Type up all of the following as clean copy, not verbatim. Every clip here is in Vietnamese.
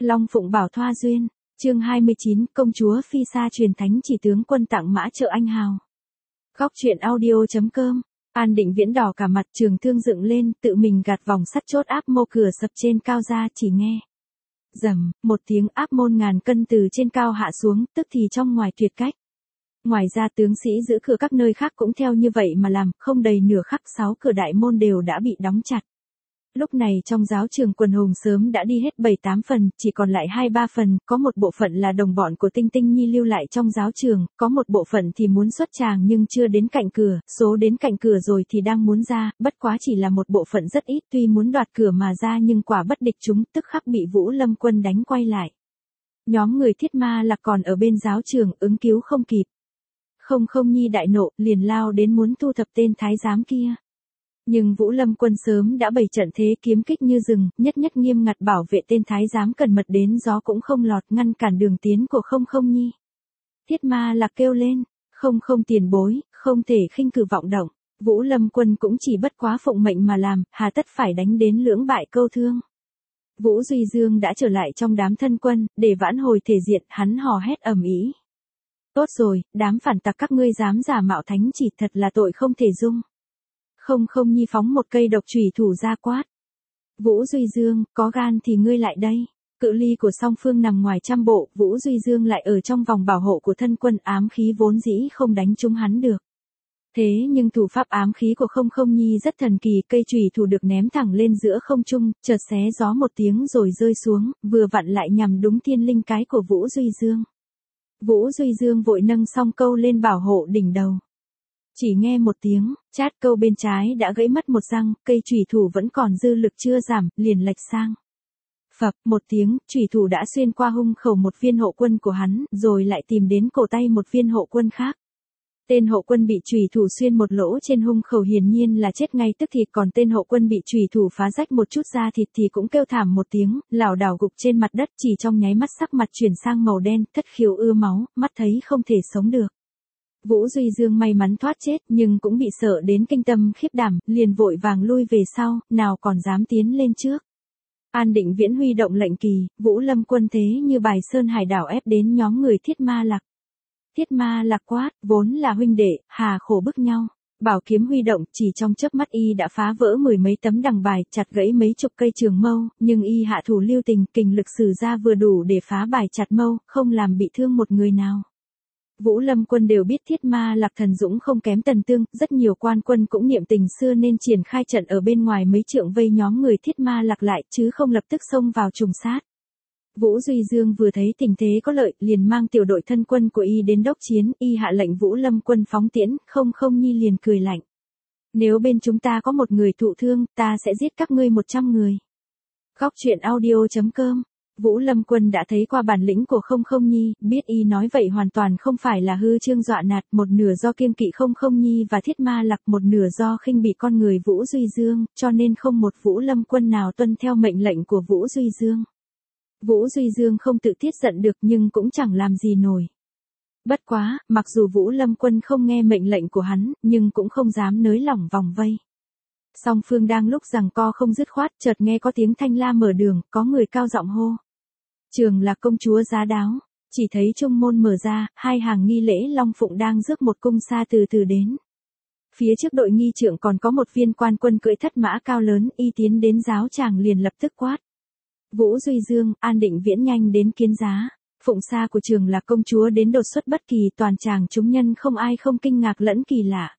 Long Phụng Bảo Thoa Duyên, chương 29, công chúa Phi Sa truyền thánh chỉ tướng quân tặng mã trợ anh hào. Góc truyện audio.com. An Định Viễn đỏ cả mặt, trường thương dựng lên, tự mình gạt vòng sắt chốt áp mô cửa sập trên cao ra, chỉ nghe rầm một tiếng, áp môn ngàn cân từ trên cao hạ xuống, tức thì trong ngoài tuyệt cách. Ngoài ra tướng sĩ giữ cửa các nơi khác cũng theo như vậy mà làm, không đầy nửa khắc 6 cửa đại môn đều đã bị đóng chặt. Lúc này trong giáo trường quần hùng sớm đã đi hết 7-8 phần, chỉ còn lại 2-3 phần, có một bộ phận là đồng bọn của Tinh Tinh Nhi lưu lại trong giáo trường, có một bộ phận thì muốn xuất tràng nhưng chưa đến cạnh cửa, số đến cạnh cửa rồi thì đang muốn ra, bất quá chỉ là một bộ phận rất ít, tuy muốn đoạt cửa mà ra nhưng quả bất địch chúng, tức khắc bị Vũ Lâm Quân đánh quay lại. Nhóm người Thiết Ma Lạc còn ở bên giáo trường, ứng cứu không kịp. Không Nhi đại nộ, liền lao đến muốn thu thập tên thái giám kia. Nhưng Vũ Lâm Quân sớm đã bày trận thế kiếm kích như rừng, nhất nghiêm ngặt bảo vệ tên thái giám cần mật đến gió cũng không lọt, ngăn cản đường tiến của Không Nhi. Thiết Ma Lạc kêu lên, không tiền bối, không thể khinh cử vọng động. Vũ Lâm Quân cũng chỉ bất quá phụng mệnh mà làm, hà tất phải đánh đến lưỡng bại câu thương. Vũ Duy Dương đã trở lại trong đám thân quân, để vãn hồi thể diện, hắn hò hét ầm ĩ. Tốt rồi, đám phản tặc các ngươi dám giả mạo thánh chỉ, thật là tội không thể dung. Không Nhi phóng một cây độc chủy thủ ra quát. Vũ Duy Dương, có gan thì ngươi lại đây. Cự ly của song phương nằm ngoài trăm bộ, Vũ Duy Dương lại ở trong vòng bảo hộ của thân quân, ám khí vốn dĩ không đánh trúng hắn được. Thế nhưng thủ pháp ám khí của Không Nhi rất thần kỳ, cây chủy thủ được ném thẳng lên giữa không trung, chợt xé gió một tiếng rồi rơi xuống, vừa vặn lại nhằm đúng thiên linh cái của Vũ Duy Dương. Vũ Duy Dương vội nâng song câu lên bảo hộ đỉnh đầu. Chỉ nghe một tiếng, chát, câu bên trái đã gãy mất một răng, cây chủy thủ vẫn còn dư lực chưa giảm, liền lệch sang. Phập, một tiếng, chủy thủ đã xuyên qua hung khẩu một viên hộ quân của hắn, rồi lại tìm đến cổ tay một viên hộ quân khác. Tên hộ quân bị chủy thủ xuyên một lỗ trên hung khẩu hiển nhiên là chết ngay tức thì, còn tên hộ quân bị chủy thủ phá rách một chút da thịt thì cũng kêu thảm một tiếng, lảo đảo gục trên mặt đất, chỉ trong nháy mắt sắc mặt chuyển sang màu đen, thất khiếu ưa máu, mắt thấy không thể sống được. Vũ Duy Dương may mắn thoát chết nhưng cũng bị sợ đến kinh tâm khiếp đảm, liền vội vàng lui về sau, nào còn dám tiến lên trước. An Định Viễn huy động lệnh kỳ, Vũ Lâm Quân thế như bài sơn hải đảo ép đến nhóm người Thiết Ma Lạc. Thiết Ma Lạc quát, vốn là huynh đệ, hà khổ bức nhau. Bảo kiếm huy động, chỉ trong chớp mắt y đã phá vỡ 10 mấy tấm đằng bài, chặt gãy mấy chục cây trường mâu, nhưng y hạ thủ lưu tình, kình lực sử ra vừa đủ để phá bài chặt mâu, không làm bị thương một người nào. Vũ Lâm Quân đều biết Thiết Ma Lạc thần dũng không kém Tần Tương, rất nhiều quan quân cũng niệm tình xưa nên triển khai trận ở bên ngoài mấy trượng vây nhóm người Thiết Ma Lạc lại, chứ không lập tức xông vào trùng sát. Vũ Duy Dương vừa thấy tình thế có lợi, liền mang tiểu đội thân quân của y đến đốc chiến, y hạ lệnh Vũ Lâm Quân phóng tiễn, Không Nhi liền cười lạnh. Nếu bên chúng ta có một người thụ thương, ta sẽ giết các ngươi 100 người. Góc truyện audio.com. Vũ Lâm Quân đã thấy qua bản lĩnh của Không Nhi, biết y nói vậy hoàn toàn không phải là hư trương dọa nạt, một nửa do kiêng kỵ Không Nhi và Thiết Ma Lạc, một nửa do khinh bỉ con người Vũ Duy Dương, cho nên không một Vũ Lâm Quân nào tuân theo mệnh lệnh của Vũ Duy Dương. Vũ Duy Dương không tự tiết giận được nhưng cũng chẳng làm gì nổi. Bất quá, mặc dù Vũ Lâm Quân không nghe mệnh lệnh của hắn, nhưng cũng không dám nới lỏng vòng vây. Song phương đang lúc giằng co không dứt khoát, chợt nghe có tiếng thanh la mở đường, có người cao giọng hô. Trường Lạc công chúa giá đáo. Chỉ thấy trung môn mở ra, hai hàng nghi lễ Long Phụng đang rước một cung xa từ từ đến. Phía trước đội nghi trượng còn có một viên quan quân cưỡi thất mã cao lớn, y tiến đến giáo tràng liền lập tức quát. Vũ Duy Dương, An Định Viễn nhanh đến kiến giá. Phụng xa của Trường Lạc công chúa đến đột xuất bất kỳ, toàn tràng chúng nhân không ai không kinh ngạc lẫn kỳ lạ.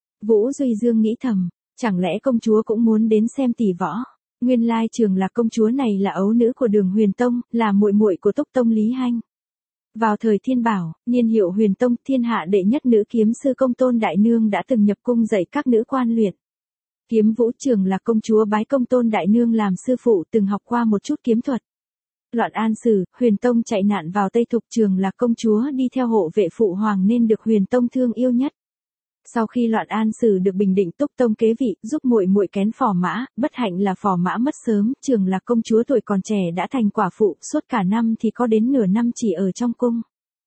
Vũ Duy Dương nghĩ thầm, chẳng lẽ công chúa cũng muốn đến xem tỷ võ? Nguyên lai Trường Lạc công chúa này là ấu nữ của Đường Huyền Tông, là muội muội của Túc Tông Lý Hanh. Vào thời Thiên Bảo, niên hiệu Huyền Tông, thiên hạ đệ nhất nữ kiếm sư Công Tôn Đại Nương đã từng nhập cung dạy các nữ quan luyện. Kiếm vũ, Trường Lạc công chúa bái Công Tôn Đại Nương làm sư phụ, từng học qua một chút kiếm thuật. Loạn An Sử, Huyền Tông chạy nạn vào Tây Thục, Trường Lạc công chúa đi theo hộ vệ phụ hoàng nên được Huyền Tông thương yêu nhất. Sau khi Loạn An Sử được bình định, Túc Tông kế vị, giúp muội muội kén Phò Mã, bất hạnh là Phò Mã mất sớm, Trường Lạc công chúa tuổi còn trẻ đã thành quả phụ, suốt cả năm thì có đến nửa năm chỉ ở trong cung.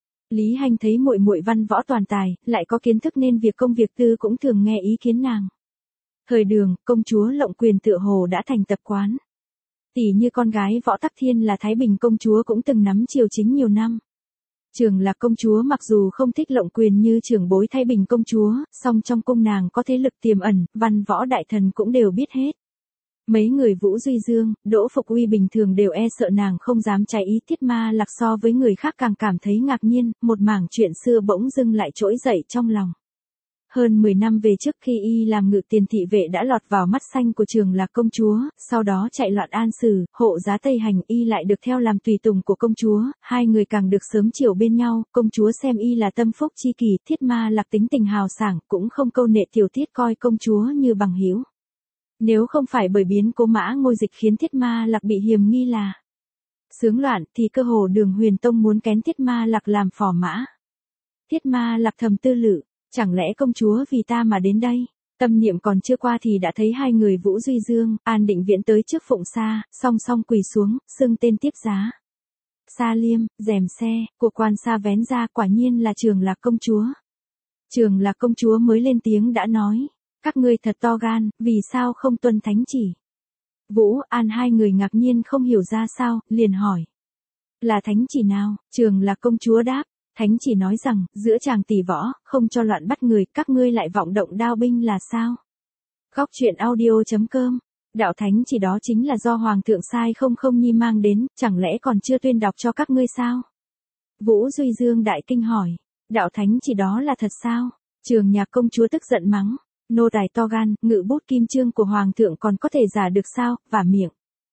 Lý Hanh thấy muội muội văn võ toàn tài, lại có kiến thức nên việc công việc tư cũng thường nghe ý kiến nàng. Thời Đường, công chúa lộng quyền tựa hồ đã thành tập quán. Tỷ như con gái Võ Tắc Thiên là Thái Bình công chúa cũng từng nắm triều chính nhiều năm. Trường Lạc công chúa mặc dù không thích lộng quyền như trưởng bối Thái Bình công chúa, song trong cung nàng có thế lực tiềm ẩn, văn võ đại thần cũng đều biết hết. Mấy người Vũ Duy Dương, Đỗ Phục Uy bình thường đều e sợ nàng không dám trái ý. Thiết Ma Lạc so với người khác càng cảm thấy ngạc nhiên, một mảng chuyện xưa bỗng dưng lại trỗi dậy trong lòng. Hơn 10 năm về trước khi y làm ngự tiền thị vệ đã lọt vào mắt xanh của Trường Lạc công chúa, sau đó chạy loạn An Sử, hộ giá Tây Hành, y lại được theo làm tùy tùng của công chúa, hai người càng được sớm chiều bên nhau, công chúa xem y là tâm phúc chi kỷ. Thiết Ma Lạc tính tình hào sảng, cũng không câu nệ tiểu tiết, coi công chúa như bằng hữu. Nếu không phải bởi biến cố Mã Ngôi Dịch khiến Thiết Ma Lạc bị hiềm nghi là xướng loạn, thì cơ hồ Đường Huyền Tông muốn kén Thiết Ma Lạc làm phò mã. Thiết Ma Lạc thầm tư lự, chẳng lẽ công chúa vì ta mà đến đây? Tâm niệm còn chưa qua thì đã thấy hai người Vũ Duy Dương, An Định Viễn tới trước Phụng Sa, song song quỳ xuống, xưng tên tiếp giá. Sa liêm, rèm xe, của quan sa vén ra, quả nhiên là Trường Lạc công chúa. Trường Lạc công chúa mới lên tiếng đã nói, các ngươi thật to gan, vì sao không tuân thánh chỉ? Vũ, An hai người ngạc nhiên không hiểu ra sao, liền hỏi. Là thánh chỉ nào? Trường Lạc công chúa đáp, thánh chỉ nói rằng, giữa chàng tỷ võ, không cho loạn bắt người, các ngươi lại vọng động đao binh là sao? Góc truyện audio.com. Đạo thánh chỉ đó chính là do Hoàng thượng sai không không nhi mang đến, chẳng lẽ còn chưa tuyên đọc cho các ngươi sao? Vũ Duy Dương đại kinh hỏi, đạo thánh chỉ đó là thật sao? Trường Nhạc công chúa tức giận mắng, nô tài to gan, ngự bút kim chương của Hoàng thượng còn có thể giả được sao, vả miệng.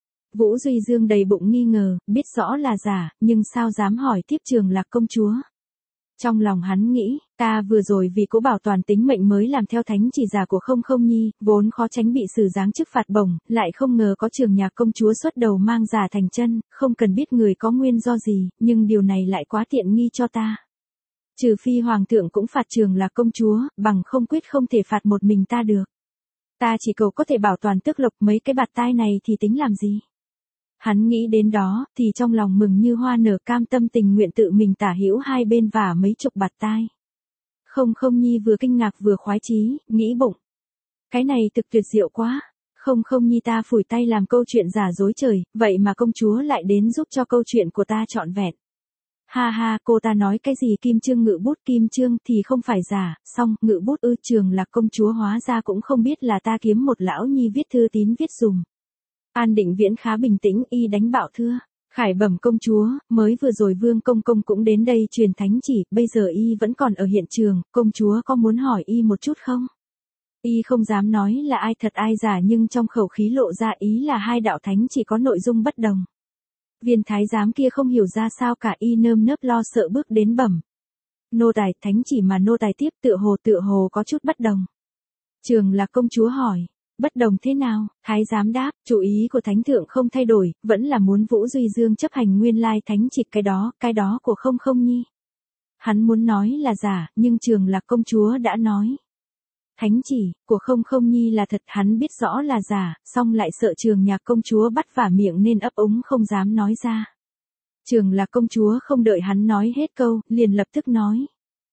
Vũ Duy Dương đầy bụng nghi ngờ, biết rõ là giả, nhưng sao dám hỏi tiếp Trường Lạc công chúa. Trong lòng hắn nghĩ, ta vừa rồi vì cố bảo toàn tính mệnh mới làm theo thánh chỉ giả của không không nhi, vốn khó tránh bị xử giáng chức phạt bổng, lại không ngờ có Trường Nhạc công chúa xuất đầu mang giả thành chân, không cần biết người có nguyên do gì, nhưng điều này lại quá tiện nghi cho ta. Trừ phi Hoàng thượng cũng phạt Trường Lạc công chúa, bằng không quyết không thể phạt một mình ta được. Ta chỉ cầu có thể bảo toàn tước lộc, mấy cái bạt tai này thì tính làm gì. Hắn nghĩ đến đó, thì trong lòng mừng như hoa nở, cam tâm tình nguyện tự mình tả hữu hai bên và mấy chục bạt tai. Không không nhi vừa kinh ngạc vừa khoái chí, nghĩ bụng. Cái này thực tuyệt diệu quá. Không không nhi ta phủi tay làm câu chuyện giả dối trời, vậy mà công chúa lại đến giúp cho câu chuyện của ta trọn vẹn. Ha ha, cô ta nói cái gì kim chương ngự bút kim chương thì không phải giả, xong, ngự bút ư? Trường Lạc công chúa hóa ra cũng không biết là ta kiếm một lão nhi viết thư tín viết dùm. An Định Viễn khá bình tĩnh, y đánh bạo thưa. Khải bẩm công chúa, mới vừa rồi Vương công công cũng đến đây truyền thánh chỉ, bây giờ y vẫn còn ở hiện trường, công chúa có muốn hỏi y một chút không? Y không dám nói là ai thật ai giả, nhưng trong khẩu khí lộ ra ý là hai đạo thánh chỉ có nội dung bất đồng. Viên thái giám kia không hiểu ra sao cả, y nơm nớp lo sợ bước đến bẩm. Nô tài, thánh chỉ mà nô tài tiếp tựa hồ có chút bất đồng. Trường Lạc công chúa hỏi, bất đồng thế nào? Thái giám đáp, chủ ý của thánh thượng không thay đổi, vẫn là muốn Vũ Duy Dương chấp hành nguyên lai thánh chỉ, cái đó của không không nhi. Hắn muốn nói là giả, nhưng Trường Lạc công chúa đã nói. Thánh chỉ, của không không nhi là thật, hắn biết rõ là giả, song lại sợ Trường Nhạc công chúa bắt vả miệng nên ấp úng không dám nói ra. Trường Lạc công chúa không đợi hắn nói hết câu, liền lập tức nói.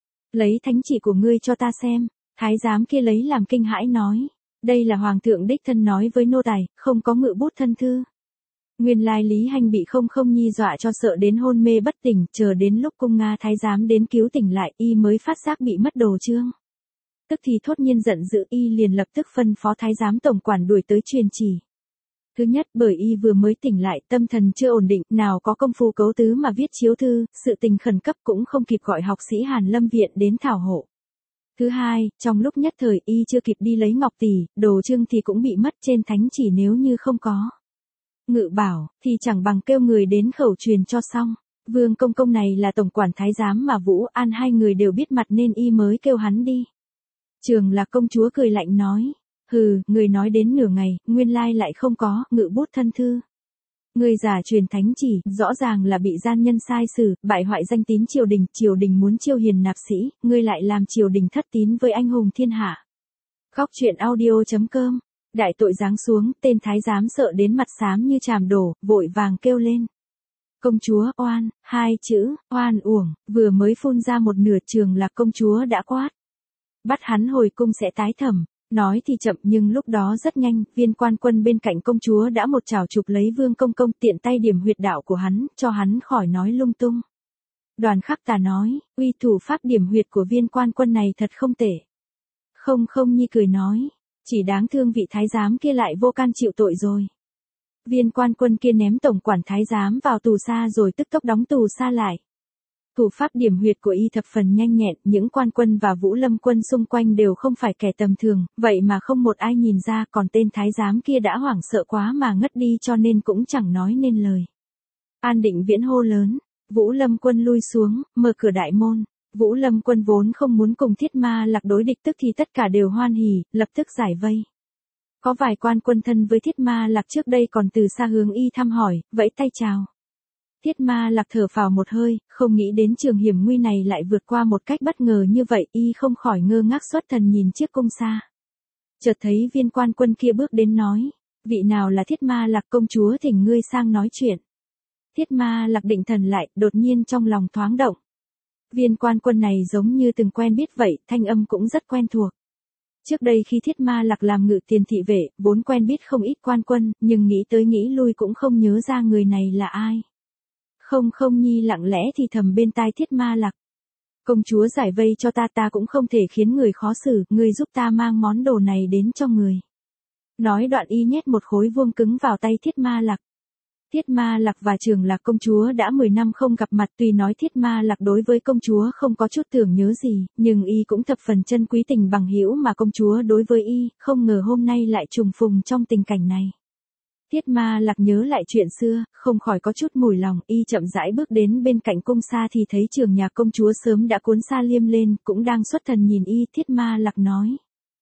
Lấy thánh chỉ của ngươi cho ta xem. Thái giám kia lấy làm kinh hãi nói. Đây là Hoàng thượng đích thân nói với nô tài, không có ngự bút thân thư. Nguyên lai Lý Hành bị không không nhi dọa cho sợ đến hôn mê bất tỉnh, chờ đến lúc cung Nga thái giám đến cứu tỉnh lại, y mới phát giác bị mất đồ chương. Tức thì thốt nhiên giận dữ, y liền lập tức phân phó thái giám tổng quản đuổi tới truyền chỉ. Thứ nhất, bởi y vừa mới tỉnh lại, tâm thần chưa ổn định, nào có công phu cấu tứ mà viết chiếu thư, sự tình khẩn cấp cũng không kịp gọi học sĩ Hàn Lâm viện đến thảo hộ. Thứ hai, trong lúc nhất thời y chưa kịp đi lấy ngọc tỷ, đồ chương thì cũng bị mất, trên thánh chỉ nếu như không có ngự bảo, thì chẳng bằng kêu người đến khẩu truyền cho xong. Vương công công này là tổng quản thái giám mà Vũ An hai người đều biết mặt nên y mới kêu hắn đi. Trường Lạc công chúa cười lạnh nói, hừ, người nói đến nửa ngày, nguyên lai lại không có ngự bút thân thư. Người giả truyền thánh chỉ, rõ ràng là bị gian nhân sai xử, bại hoại danh tín triều đình muốn chiêu hiền nạp sĩ, ngươi lại làm triều đình thất tín với anh hùng thiên hạ. Góc truyện audio.com. Đại tội giáng xuống, tên thái giám sợ đến mặt xám như chàm đổ, vội vàng kêu lên. Công chúa, oan, hai chữ, oan uổng, vừa mới phun ra một nửa, Trường Lạc công chúa đã quát. Bắt hắn hồi cung sẽ tái thẩm. Nói thì chậm nhưng lúc đó rất nhanh, viên quan quân bên cạnh công chúa đã một chảo chụp lấy Vương Công Công, tiện tay điểm huyệt đạo của hắn, cho hắn khỏi nói lung tung. Đoàn Khắc Tà nói, uy thủ pháp điểm huyệt của viên quan quân này thật không tệ. Không Không Nhi cười nói, chỉ đáng thương vị thái giám kia lại vô can chịu tội rồi. Viên quan quân kia ném tổng quản thái giám vào tù sa rồi tức tốc đóng tù sa lại. Thủ pháp điểm huyệt của y thập phần nhanh nhẹn, những quan quân và Vũ Lâm quân xung quanh đều không phải kẻ tầm thường, vậy mà không một ai nhìn ra, còn tên thái giám kia đã hoảng sợ quá mà ngất đi cho nên cũng chẳng nói nên lời. An Định Viễn hô lớn, Vũ Lâm quân lui xuống, mở cửa đại môn. Vũ Lâm quân vốn không muốn cùng Thiết Ma Lạc đối địch tức thì tất cả đều hoan hỉ, lập tức giải vây. Có vài quan quân thân với Thiết Ma Lạc trước đây còn từ xa hướng y thăm hỏi, vẫy tay chào. Thiết Ma Lạc thở phào một hơi, không nghĩ đến trường hiểm nguy này lại vượt qua một cách bất ngờ như vậy, y không khỏi ngơ ngác xuất thần nhìn chiếc cung xa. Chợt thấy viên quan quân kia bước đến nói, vị nào là Thiết Ma Lạc, công chúa thỉnh ngươi sang nói chuyện. Thiết Ma Lạc định thần lại, đột nhiên trong lòng thoáng động. Viên quan quân này giống như từng quen biết vậy, thanh âm cũng rất quen thuộc. Trước đây khi Thiết Ma Lạc làm ngự tiền thị vệ, vốn quen biết không ít quan quân, nhưng nghĩ tới nghĩ lui cũng không nhớ ra người này là ai. Không Không Nhi lặng lẽ thì thầm bên tai Thiết Ma Lạc. Công chúa giải vây cho ta cũng không thể khiến người khó xử, ngươi giúp ta mang món đồ này đến cho người. Nói đoạn y nhét một khối vuông cứng vào tay Thiết Ma Lạc. Thiết Ma Lạc và Trường Lạc công chúa đã 10 năm không gặp mặt, tuy nói Thiết Ma Lạc đối với công chúa không có chút tưởng nhớ gì, nhưng y cũng thập phần trân quý tình bằng hữu mà công chúa đối với y, không ngờ hôm nay lại trùng phùng trong tình cảnh này. Thiết Ma Lạc nhớ lại chuyện xưa, không khỏi có chút mùi lòng, y chậm rãi bước đến bên cạnh cung sa thì thấy Trường Nhạc công chúa sớm đã cuốn sa liêm lên, cũng đang xuất thần nhìn y. Thiết Ma Lạc nói,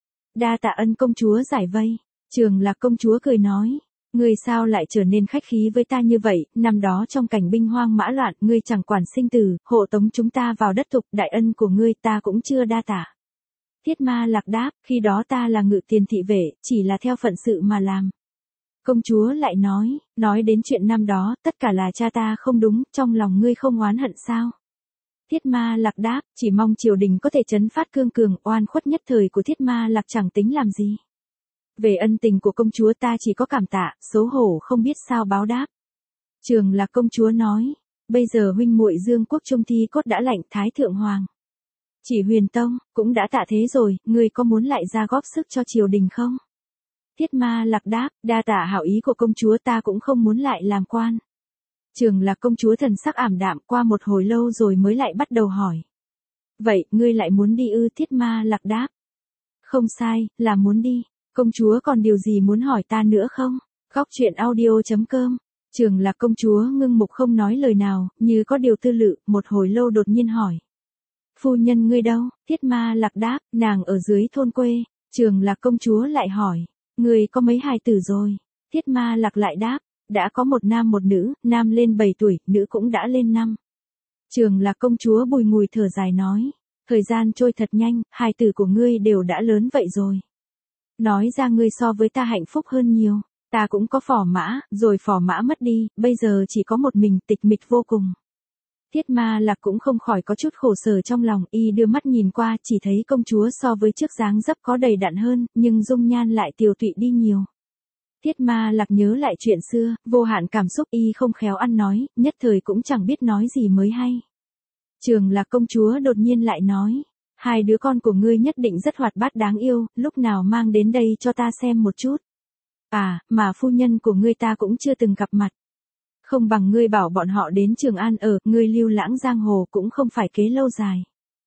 đa tạ ân công chúa giải vây. Trường Lạc công chúa cười nói, ngươi sao lại trở nên khách khí với ta như vậy, năm đó trong cảnh binh hoang mã loạn, ngươi chẳng quản sinh tử, hộ tống chúng ta vào đất thục, đại ân của ngươi ta cũng chưa đa tạ. Thiết Ma Lạc đáp, khi đó ta là ngự tiền thị vệ, chỉ là theo phận sự mà làm. Công chúa lại nói đến chuyện năm đó, tất cả là cha ta không đúng, trong lòng ngươi không oán hận sao? Thiết Ma Lạc đáp, chỉ mong triều đình có thể trấn phát cương cường, oan khuất nhất thời của Thiết Ma Lạc chẳng tính làm gì. Về ân tình của công chúa ta chỉ có cảm tạ, xấu hổ không biết sao báo đáp. Trường Lạc công chúa nói, bây giờ huynh muội Dương Quốc Trung thi cốt đã lạnh, Thái Thượng Hoàng chỉ Huyền Tông cũng đã tạ thế rồi, ngươi có muốn lại ra góp sức cho triều đình không? Thiết Ma Lạc đáp, đa tạ hảo ý của công chúa, ta cũng không muốn lại làm quan. Trường Lạc công chúa thần sắc ảm đạm, qua một hồi lâu rồi mới lại bắt đầu hỏi. Vậy, ngươi lại muốn đi ư? Thiết Ma Lạc đáp. Không sai, là muốn đi. Công chúa còn điều gì muốn hỏi ta nữa không? Góc truyện audio.com. Trường Lạc công chúa ngưng mục không nói lời nào, như có điều tư lự, một hồi lâu đột nhiên hỏi. Phu nhân ngươi đâu? Thiết Ma Lạc đáp, nàng ở dưới thôn quê. Trường Lạc công chúa lại hỏi. Ngươi có mấy hài tử rồi? Thiết Ma Lạc lại đáp, đã có một nam một nữ, nam lên 7 tuổi, nữ cũng đã lên 5. Trường Lạc công chúa bùi ngùi thở dài nói, thời gian trôi thật nhanh, hài tử của ngươi đều đã lớn vậy rồi. Nói ra ngươi so với ta hạnh phúc hơn nhiều, ta cũng có phò mã, rồi phò mã mất đi, bây giờ chỉ có một mình, tịch mịch vô cùng. Thiết Ma Lạc cũng không khỏi có chút khổ sở trong lòng, y đưa mắt nhìn qua, chỉ thấy công chúa so với trước dáng dấp có đầy đặn hơn, nhưng dung nhan lại tiều tụy đi nhiều. Thiết Ma Lạc nhớ lại chuyện xưa, vô hạn cảm xúc, y không khéo ăn nói, nhất thời cũng chẳng biết nói gì mới hay. Trường Lạc công chúa đột nhiên lại nói, hai đứa con của ngươi nhất định rất hoạt bát đáng yêu, lúc nào mang đến đây cho ta xem một chút. À, mà phu nhân của ngươi ta cũng chưa từng gặp mặt. Không bằng ngươi bảo bọn họ đến Trường An ở, ngươi lưu lãng giang hồ cũng không phải kế lâu dài.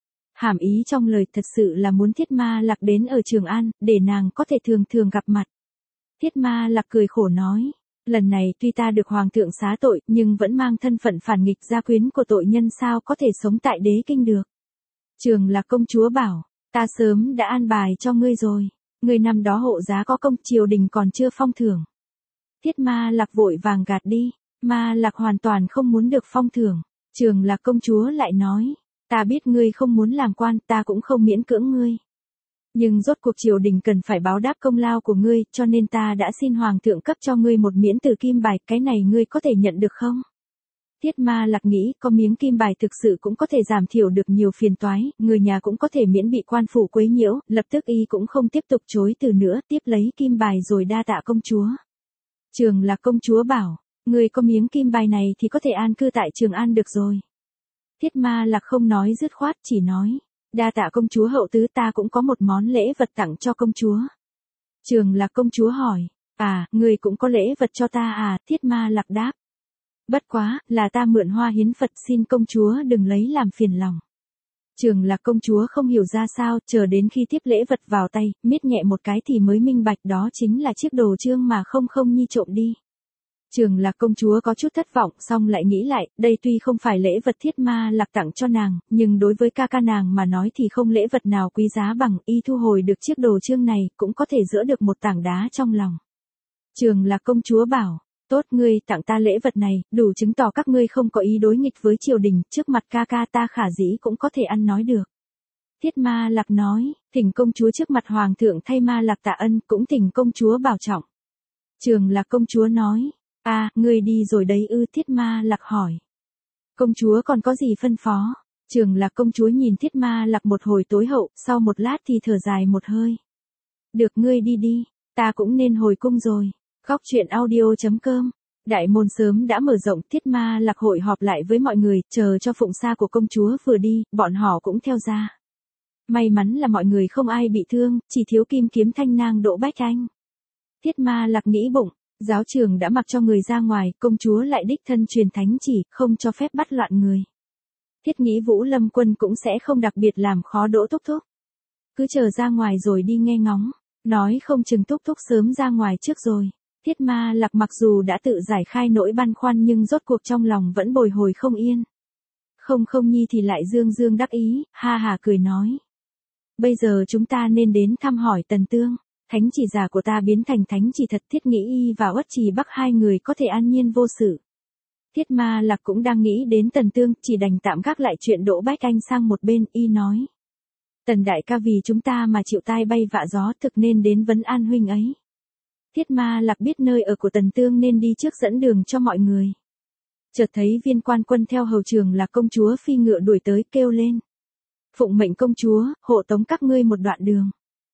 Hàm ý trong lời thật sự là muốn Thiết Ma Lạc đến ở Trường An, để nàng có thể thường thường gặp mặt. Thiết Ma Lạc cười khổ nói, lần này tuy ta được hoàng thượng xá tội, nhưng vẫn mang thân phận phản nghịch, gia quyến của tội nhân sao có thể sống tại đế kinh được. Trường Lạc công chúa bảo, ta sớm đã an bài cho ngươi rồi, ngươi năm đó hộ giá có công, triều đình còn chưa phong thưởng. Thiết Ma Lạc vội vàng gạt đi, Ma Lạc hoàn toàn không muốn được phong thưởng. Trường Lạc công chúa lại nói, ta biết ngươi không muốn làm quan, ta cũng không miễn cưỡng ngươi. Nhưng rốt cuộc triều đình cần phải báo đáp công lao của ngươi, cho nên ta đã xin hoàng thượng cấp cho ngươi một miễn tử kim bài, cái này ngươi có thể nhận được không? Thiết Ma Lạc nghĩ có miếng kim bài thực sự cũng có thể giảm thiểu được nhiều phiền toái, người nhà cũng có thể miễn bị quan phủ quấy nhiễu, lập tức y cũng không tiếp tục chối từ nữa, tiếp lấy kim bài rồi đa tạ công chúa. Trường Lạc công chúa bảo, người có miếng kim bài này thì có thể an cư tại Trường An được rồi. Thiết Ma Lạc không nói dứt khoát, chỉ nói, đa tạ công chúa hậu tứ, ta cũng có một món lễ vật tặng cho công chúa. Trường Lạc công chúa hỏi, người cũng có lễ vật cho ta à? Thiết Ma Lạc đáp, bất quá, là ta mượn hoa hiến Phật, xin công chúa đừng lấy làm phiền lòng. Trường Lạc công chúa không hiểu ra sao, chờ đến khi tiếp lễ vật vào tay, miết nhẹ một cái thì mới minh bạch đó chính là chiếc đồ chương mà Không Nhi trộm đi. Trường Lạc công chúa có chút thất vọng, xong lại nghĩ lại, đây tuy không phải lễ vật Thiết Ma Lạc tặng cho nàng, nhưng đối với ca ca nàng mà nói thì không lễ vật nào quý giá bằng, y thu hồi được chiếc đồ chương này, cũng có thể dỡ được một tảng đá trong lòng. Trường Lạc công chúa bảo, tốt, ngươi tặng ta lễ vật này, đủ chứng tỏ các ngươi không có ý đối nghịch với triều đình, trước mặt ca ca ta khả dĩ cũng có thể ăn nói được. Thiết Ma Lạc nói, thỉnh công chúa trước mặt hoàng thượng thay Ma Lạc tạ ân, cũng thỉnh công chúa bảo trọng. Trường Lạc công chúa nói, ngươi đi rồi đấy ư? Thiết Ma Lạc hỏi. Công chúa còn có gì phân phó? Trường Lạc công chúa nhìn Thiết Ma Lạc một hồi tối hậu, sau một lát thì thở dài một hơi. Được, ngươi đi đi, ta cũng nên hồi cung rồi. Góc truyện audio.com. Đại môn sớm đã mở rộng, Thiết Ma Lạc hội họp lại với mọi người, chờ cho phụng sa của công chúa vừa đi, bọn họ cũng theo ra. May mắn là mọi người không ai bị thương, chỉ thiếu kim kiếm thanh nang Đỗ Bách Anh. Thiết Ma Lạc nghĩ bụng, giáo trường đã mặc cho người ra ngoài, công chúa lại đích thân truyền thánh chỉ, không cho phép bắt loạn người. Thiết nghĩ Vũ Lâm Quân cũng sẽ không đặc biệt làm khó Đỗ Thúc Thúc. Cứ chờ ra ngoài rồi đi nghe ngóng, nói không chừng Thúc Thúc sớm ra ngoài trước rồi. Thiết Ma Lạc mặc dù đã tự giải khai nỗi băn khoăn nhưng rốt cuộc trong lòng vẫn bồi hồi không yên. Không Nhi thì lại dương dương đắc ý, ha hà cười nói. Bây giờ chúng ta nên đến thăm hỏi Tần Tương. Thánh chỉ giả của ta biến thành thánh chỉ thật, Thiết nghĩ y và Uất Trì Bắc hai người có thể an nhiên vô sự. Thiết Ma Lạc cũng đang nghĩ đến Tần Tương, chỉ đành tạm gác lại chuyện Đỗ Bách Anh sang một bên, y nói. Tần đại ca vì chúng ta mà chịu tai bay vạ gió, thực nên đến vấn an huynh ấy. Thiết Ma Lạc biết nơi ở của Tần Tương nên đi trước dẫn đường cho mọi người. Chợt thấy Viên Quan Quân theo hầu Trường Lạc công chúa phi ngựa đuổi tới, kêu lên. Phụng mệnh công chúa, hộ tống các ngươi một đoạn đường.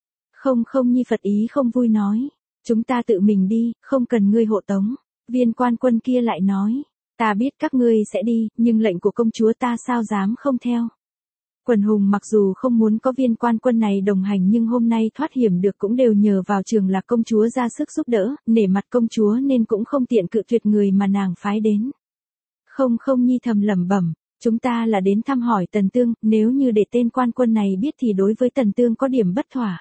Không Nhi Phật ý không vui nói. Chúng ta tự mình đi, không cần ngươi hộ tống. Viên Quan Quân kia lại nói. Ta biết các ngươi sẽ đi, nhưng lệnh của công chúa ta sao dám không theo. Quần hùng mặc dù không muốn có Viên Quan Quân này đồng hành nhưng hôm nay thoát hiểm được cũng đều nhờ vào Trường Lạc công chúa ra sức giúp đỡ, nể mặt công chúa nên cũng không tiện cự tuyệt người mà nàng phái đến. Không Nhi thầm lẩm bẩm, chúng ta là đến thăm hỏi Tần Tương, nếu như để tên quan quân này biết thì đối với Tần Tương có điểm bất thỏa.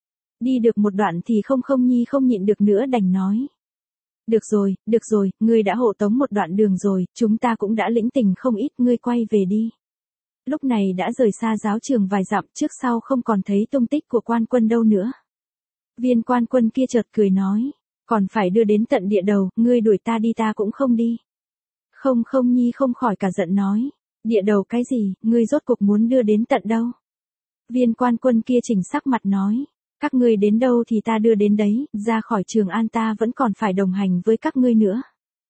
Đi được một đoạn thì Không Nhi không nhịn được nữa đành nói. Được rồi, ngươi đã hộ tống một đoạn đường rồi, chúng ta cũng đã lĩnh tình không ít, ngươi quay về đi. Lúc này đã rời xa giáo trường vài dặm, trước sau không còn thấy tung tích của quan quân đâu nữa. Viên Quan Quân kia chợt cười nói, còn phải đưa đến tận địa đầu, ngươi đuổi ta đi ta cũng không đi. Không Nhi không khỏi cả giận nói, địa đầu cái gì, ngươi rốt cuộc muốn đưa đến tận đâu? Viên Quan Quân kia chỉnh sắc mặt nói, các ngươi đến đâu thì ta đưa đến đấy, ra khỏi Trường An ta vẫn còn phải đồng hành với các ngươi nữa.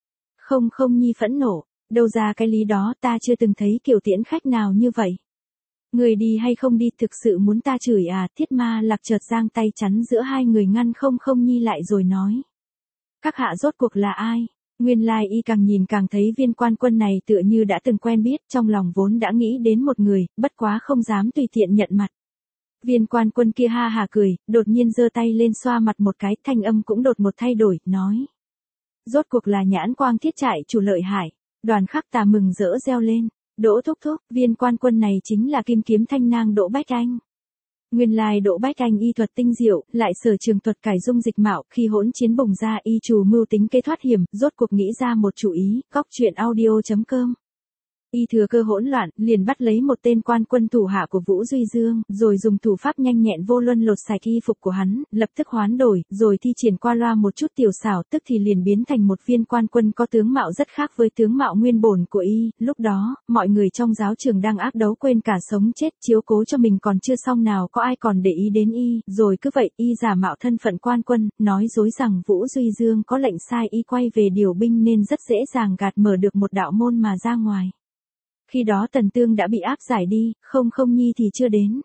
Không Nhi phẫn nộ, đâu ra cái lý đó, ta chưa từng thấy kiểu tiễn khách nào như vậy. Người đi hay không đi, thực sự muốn ta chửi à? Thiết Ma Lạc chợt giang tay chắn giữa hai người ngăn Không Nhi lại rồi nói. Các hạ rốt cuộc là ai? Nguyên lai y càng nhìn càng thấy Viên Quan Quân này tựa như đã từng quen biết, trong lòng vốn đã nghĩ đến một người, bất quá không dám tùy tiện nhận mặt. Viên Quan Quân kia ha hà cười, đột nhiên giơ tay lên xoa mặt một cái, thanh âm cũng đột một thay đổi, nói. Rốt cuộc là Nhãn Quang Thiết Trại chủ lợi hại. Đoàn Khắc Tà mừng rỡ reo lên. Đỗ Thúc Thúc, Viên Quan Quân này chính là kim kiếm thanh nang Đỗ Bách Anh. Nguyên lai Đỗ Bách Anh y thuật tinh diệu, lại sở trường thuật cải dung dịch mạo, khi hỗn chiến bùng ra y trù mưu tính kế thoát hiểm, rốt cuộc nghĩ ra một chủ ý. Góc truyện audio.com Y thừa cơ hỗn loạn, liền bắt lấy một tên quan quân thủ hạ của Vũ Duy Dương, rồi dùng thủ pháp nhanh nhẹn vô luân lột sạch y phục của hắn, lập tức hoán đổi, rồi thi triển qua loa một chút tiểu xảo, tức thì liền biến thành một viên quan quân có tướng mạo rất khác với tướng mạo nguyên bổn của y. Lúc đó, mọi người trong giáo trường đang ác đấu quên cả sống chết, chiếu cố cho mình còn chưa xong nào có ai còn để ý đến y, rồi cứ vậy y giả mạo thân phận quan quân, nói dối rằng Vũ Duy Dương có lệnh sai y quay về điều binh nên rất dễ dàng gạt mở được một đạo môn mà ra ngoài. Khi đó Tần Tương đã bị áp giải đi, Không Không Nhi thì chưa đến.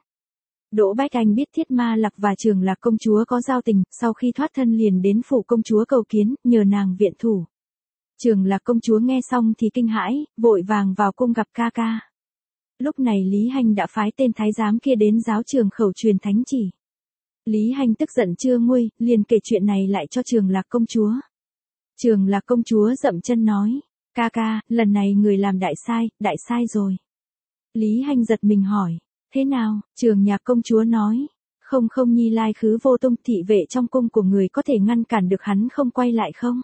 Đỗ Bách Anh biết Thiết Ma Lạc và Trường Lạc công chúa có giao tình, sau khi thoát thân liền đến phủ công chúa cầu kiến, nhờ nàng viện thủ. Trường Lạc công chúa nghe xong thì kinh hãi, vội vàng vào cung gặp ca ca. Lúc này Lý Hành đã phái tên thái giám kia đến giáo trường khẩu truyền thánh chỉ. Lý Hành tức giận chưa nguôi, liền kể chuyện này lại cho Trường Lạc công chúa. Trường Lạc công chúa dậm chân nói. Ca ca, lần này người làm đại sai rồi. Lý Hành giật mình hỏi, thế nào? Trường Nhạc công chúa nói, Không Không Nhi lai khứ vô tung, thị vệ trong cung của người có thể ngăn cản được hắn không quay lại không?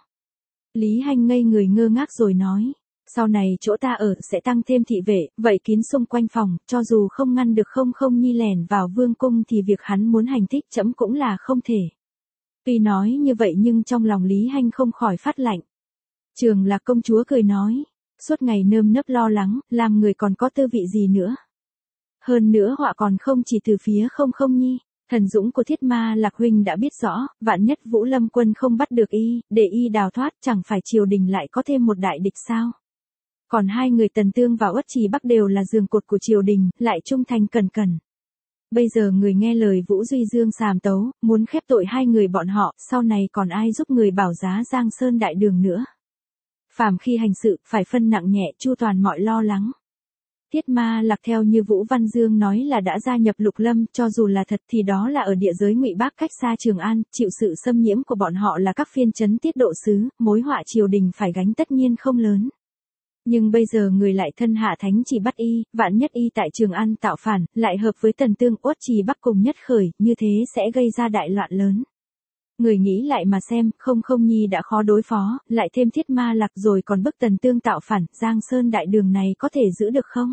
Lý Hành ngây người ngơ ngác rồi nói, sau này chỗ ta ở sẽ tăng thêm thị vệ, vậy kín xung quanh phòng, cho dù không ngăn được Không Không Nhi lẻn vào vương cung thì việc hắn muốn hành thích trẫm cũng là không thể. Tuy nói như vậy nhưng trong lòng Lý Hành không khỏi phát lạnh. Trường Lạc công chúa cười nói, suốt ngày nơm nớp lo lắng, làm người còn có tư vị gì nữa. Hơn nữa họa còn không chỉ từ phía Không Không Nhi, thần dũng của Thiết Ma Lạc huynh đã biết rõ, vạn nhất Vũ Lâm quân không bắt được y, để y đào thoát chẳng phải triều đình lại có thêm một đại địch sao. Còn hai người Tần Tương và Uất Trì Bắc đều là giường cột của triều đình, lại trung thành cẩn cẩn. Bây giờ người nghe lời Vũ Duy Dương sàm tấu, muốn khép tội hai người bọn họ, sau này còn ai giúp người bảo giá Giang Sơn đại đường nữa. Phàm khi hành sự, phải phân nặng nhẹ, chu toàn mọi lo lắng. Thiết Ma Lạc theo như Vũ Văn Dương nói là đã gia nhập Lục Lâm, cho dù là thật thì đó là ở địa giới Ngụy Bắc cách xa Trường An, chịu sự xâm nhiễm của bọn họ là các phiên trấn tiết độ sứ, mối họa triều đình phải gánh tất nhiên không lớn. Nhưng bây giờ người lại thân hạ thánh chỉ bắt y, vạn nhất y tại Trường An tạo phản, lại hợp với Tần Tương Uất Trì Bắc cùng nhất khởi, như thế sẽ gây ra đại loạn lớn. Người nghĩ lại mà xem, Không Không Nhi đã khó đối phó, lại thêm Thiết Ma Lạc rồi còn bức Tần Tương tạo phản, Giang Sơn đại đường này có thể giữ được không?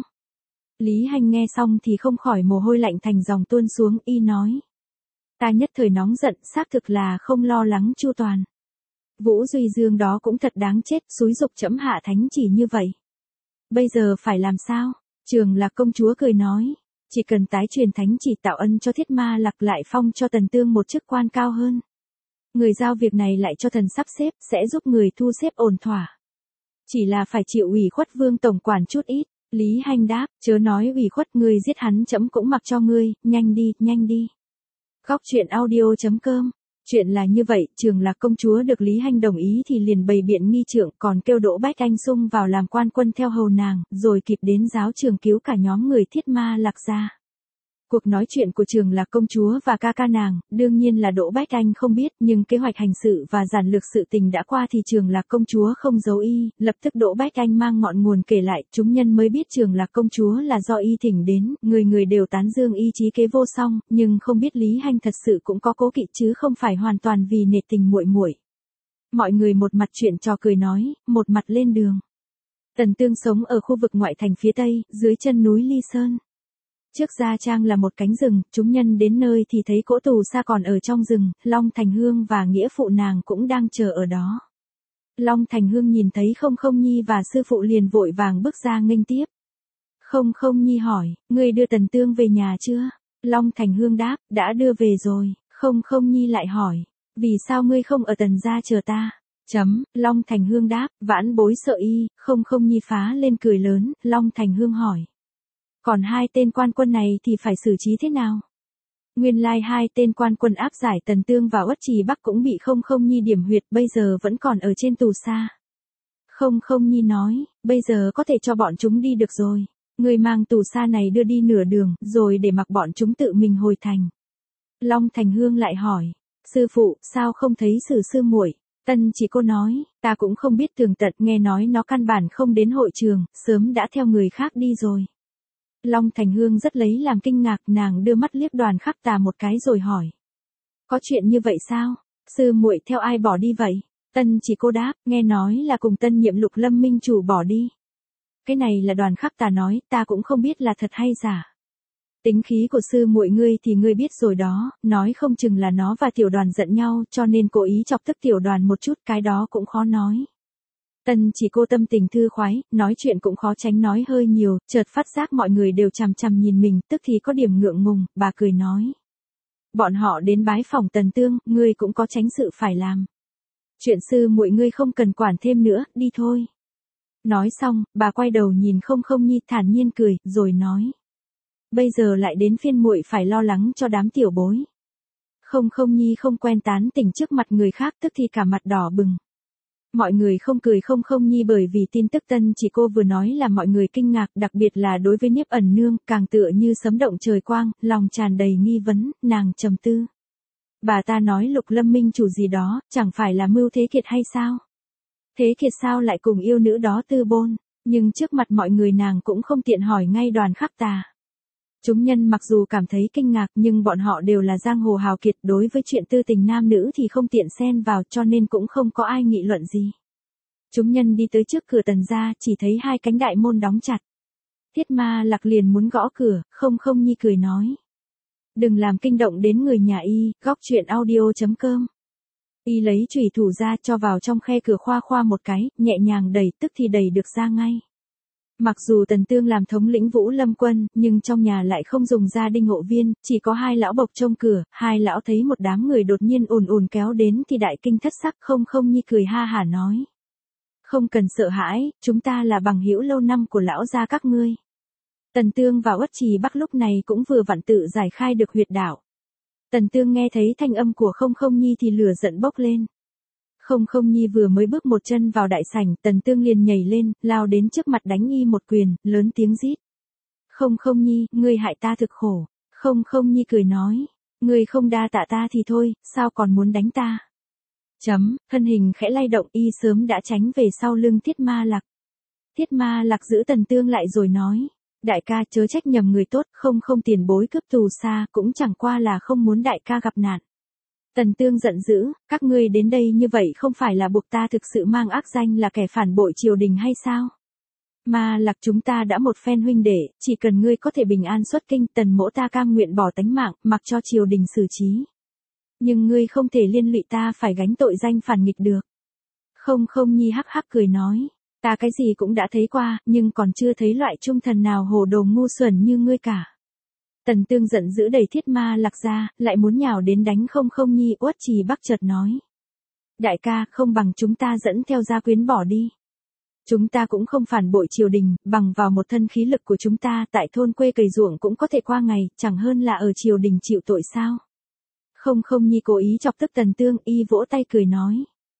Lý Hành nghe xong thì không khỏi mồ hôi lạnh thành dòng tuôn xuống, y nói. Ta nhất thời nóng giận, xác thực là không lo lắng chu toàn. Vũ Duy Dương đó cũng thật đáng chết, xúi giục trẫm hạ thánh chỉ như vậy. Bây giờ phải làm sao? Trường Lạc công chúa cười nói. Chỉ cần tái truyền thánh chỉ tạo ân cho Thiết Ma Lạc lại phong cho Tần Tương một chức quan cao hơn. Người giao việc này lại cho thần sắp xếp, sẽ giúp người thu xếp ổn thỏa. Chỉ là phải chịu ủy khuất Vương tổng quản chút ít. Lý Hành đáp, chớ nói ủy khuất, người giết hắn trẫm cũng mặc cho ngươi, nhanh đi, nhanh đi. Góc truyện audio.com. Chuyện là như vậy, Trường Lạc công chúa được Lý Hành đồng ý thì liền bày biện nghi trượng, còn kêu Đỗ Bách Anh xung vào làm quan quân theo hầu nàng, rồi kịp đến giáo trường cứu cả nhóm người Thiết Ma Lạc ra. Cuộc nói chuyện của Trường Lạc công chúa và ca ca nàng, đương nhiên là Đỗ Bách Anh không biết, nhưng kế hoạch hành sự và giản lược sự tình đã qua thì Trường Lạc công chúa không giấu y, lập tức Đỗ Bách Anh mang ngọn nguồn kể lại, chúng nhân mới biết Trường Lạc công chúa là do y thỉnh đến, người người đều tán dương y trí kế vô song, nhưng không biết Lý Hành thật sự cũng có cố kỵ chứ không phải hoàn toàn vì nể tình muội muội. Mọi người một mặt chuyện trò cười nói, một mặt lên đường. Tần Tương sống ở khu vực ngoại thành phía tây, dưới chân núi Ly Sơn. Trước Gia Trang là một cánh rừng, chúng nhân đến nơi thì thấy cỗ tù xa còn ở trong rừng, Long Thành Hương và nghĩa phụ nàng cũng đang chờ ở đó. Long Thành Hương nhìn thấy Không Không Nhi và sư phụ liền vội vàng bước ra nghênh tiếp. Không Không Nhi hỏi, ngươi đưa Tần Tương về nhà chưa? Long Thành Hương đáp, đã đưa về rồi. Không Không Nhi lại hỏi, vì sao ngươi không ở Tần gia chờ ta? Long Thành Hương đáp, vãn bối sợ y. Không Không Nhi phá lên cười lớn, Long Thành Hương hỏi. Còn hai tên quan quân này thì phải xử trí thế nào? Nguyên lai hai tên quan quân áp giải Tần Tương và Uất Trì Bắc cũng bị Không Không Nhi điểm huyệt, bây giờ vẫn còn ở trên tù xa. Không Không Nhi nói, bây giờ có thể cho bọn chúng đi được rồi. Người mang tù xa này đưa đi nửa đường, rồi để mặc bọn chúng tự mình hồi thành. Long Thành Hương lại hỏi, sư phụ, sao không thấy Sử sư muội? Tân chỉ cô nói, ta cũng không biết tường tận, nghe nói nó căn bản không đến hội trường, sớm đã theo người khác đi rồi. Long Thành Hương rất lấy làm kinh ngạc, nàng đưa mắt liếc Đoàn Khắc Tà một cái rồi hỏi. Có chuyện như vậy sao? Sư muội theo ai bỏ đi vậy? Tân chỉ cô đáp, nghe nói là cùng tân nhiệm Lục Lâm minh chủ bỏ đi. cái này là Đoàn Khắc Tà nói, ta cũng không biết là thật hay giả. Tính khí của sư muội ngươi thì ngươi biết rồi đó, nói không chừng là nó và Tiểu Đoàn giận nhau cho nên cố ý chọc tức Tiểu Đoàn một chút, cái đó cũng khó nói. Tần Chỉ Cô tâm tình thư khoái, nói chuyện cũng khó tránh nói hơi nhiều, chợt phát giác mọi người đều chằm chằm nhìn mình, tức thì có điểm ngượng ngùng, bà cười nói. Bọn họ đến bái phỏng Tần Tương, ngươi cũng có tránh sự phải làm. Chuyện sư muội ngươi không cần quản thêm nữa, đi thôi. Nói xong, bà quay đầu nhìn Không Không Nhi thản nhiên cười, rồi nói. Bây giờ lại đến phiên muội phải lo lắng cho đám tiểu bối. Không Không Nhi không quen tán tỉnh trước mặt người khác tức thì cả mặt đỏ bừng. Mọi người không cười Không Không Nhi bởi vì tin tức Tần Chỉ Cô vừa nói là mọi người kinh ngạc, đặc biệt là đối với Niếp Ẩn Nương, càng tựa như sấm động trời quang, lòng tràn đầy nghi vấn, nàng trầm tư. Bà ta nói Lục Lâm Minh chủ gì đó, chẳng phải là Mưu Thế Kiệt hay sao? Thế Kiệt sao lại cùng yêu nữ đó tư bôn, nhưng trước mặt mọi người nàng cũng không tiện hỏi ngay Đoàn Khắc Tà. Chúng nhân mặc dù cảm thấy kinh ngạc nhưng bọn họ đều là giang hồ hào kiệt, đối với chuyện tư tình nam nữ thì không tiện xen vào cho nên cũng không có ai nghị luận gì. Chúng nhân đi tới trước cửa Tần gia chỉ thấy hai cánh đại môn đóng chặt. Thiết Ma Lạc liền muốn gõ cửa, Không Không Nhi cười nói. Đừng làm kinh động đến người nhà y, góc chuyện audio.com. Y lấy chùy thủ ra cho vào trong khe cửa khoa khoa một cái, nhẹ nhàng đẩy tức thì đẩy được ra ngay. Mặc dù Tần Tương làm thống lĩnh Vũ Lâm quân, nhưng trong nhà lại không dùng gia đình hộ viên, chỉ có hai lão bộc trông cửa, hai lão thấy một đám người đột nhiên ùn ùn kéo đến thì đại kinh thất sắc. Không Không Nhi cười ha hả nói. Không cần sợ hãi, chúng ta là bằng hữu lâu năm của lão gia các ngươi. Tần Tương và Uất Trì Bắc lúc này cũng vừa vặn tự giải khai được huyệt đạo. Tần Tương nghe thấy thanh âm của Không Không Nhi thì lửa giận bốc lên. Không Không Nhi vừa mới bước một chân vào đại sảnh, Tần Tương liền nhảy lên, lao đến trước mặt đánh y một quyền, lớn tiếng rít. Không Không Nhi, ngươi hại ta thực khổ. Không Không Nhi cười nói, ngươi không đa tạ ta thì thôi, sao còn muốn đánh ta? Thân hình khẽ lay động y sớm đã tránh về sau lưng Thiết Ma Lạc. Thiết Ma Lạc giữ Tần Tương lại rồi nói. Đại ca chớ trách nhầm người tốt, không tiền bối cướp tù xa, cũng chẳng qua là không muốn đại ca gặp nạn. Tần Tương giận dữ, các ngươi đến đây như vậy không phải là buộc ta thực sự mang ác danh là kẻ phản bội triều đình hay sao? Ma Lạc chúng ta đã một phen huynh đệ, chỉ cần ngươi có thể bình an xuất kinh, Tần mỗ ta cam nguyện bỏ tánh mạng, mặc cho triều đình xử trí. Nhưng ngươi không thể liên lụy ta phải gánh tội danh phản nghịch được. Không Không Nhi hắc hắc cười nói. Ta cái gì cũng đã thấy qua, nhưng còn chưa thấy loại trung thần nào hồ đồ ngu xuẩn như ngươi cả. Tần Tương giận dữ đẩy Thiết Ma Lạc ra, lại muốn nhào đến đánh Không Không Nhi. Uất Trì Bắc chợt nói. Đại ca, không bằng chúng ta dẫn theo gia quyến bỏ đi. Chúng ta cũng không phản bội triều đình, bằng vào một thân khí lực của chúng ta tại thôn quê cày ruộng cũng có thể qua ngày, chẳng hơn là ở triều đình chịu tội sao. Không Không Nhi cố ý chọc tức Tần Tương, y vỗ tay cười nói.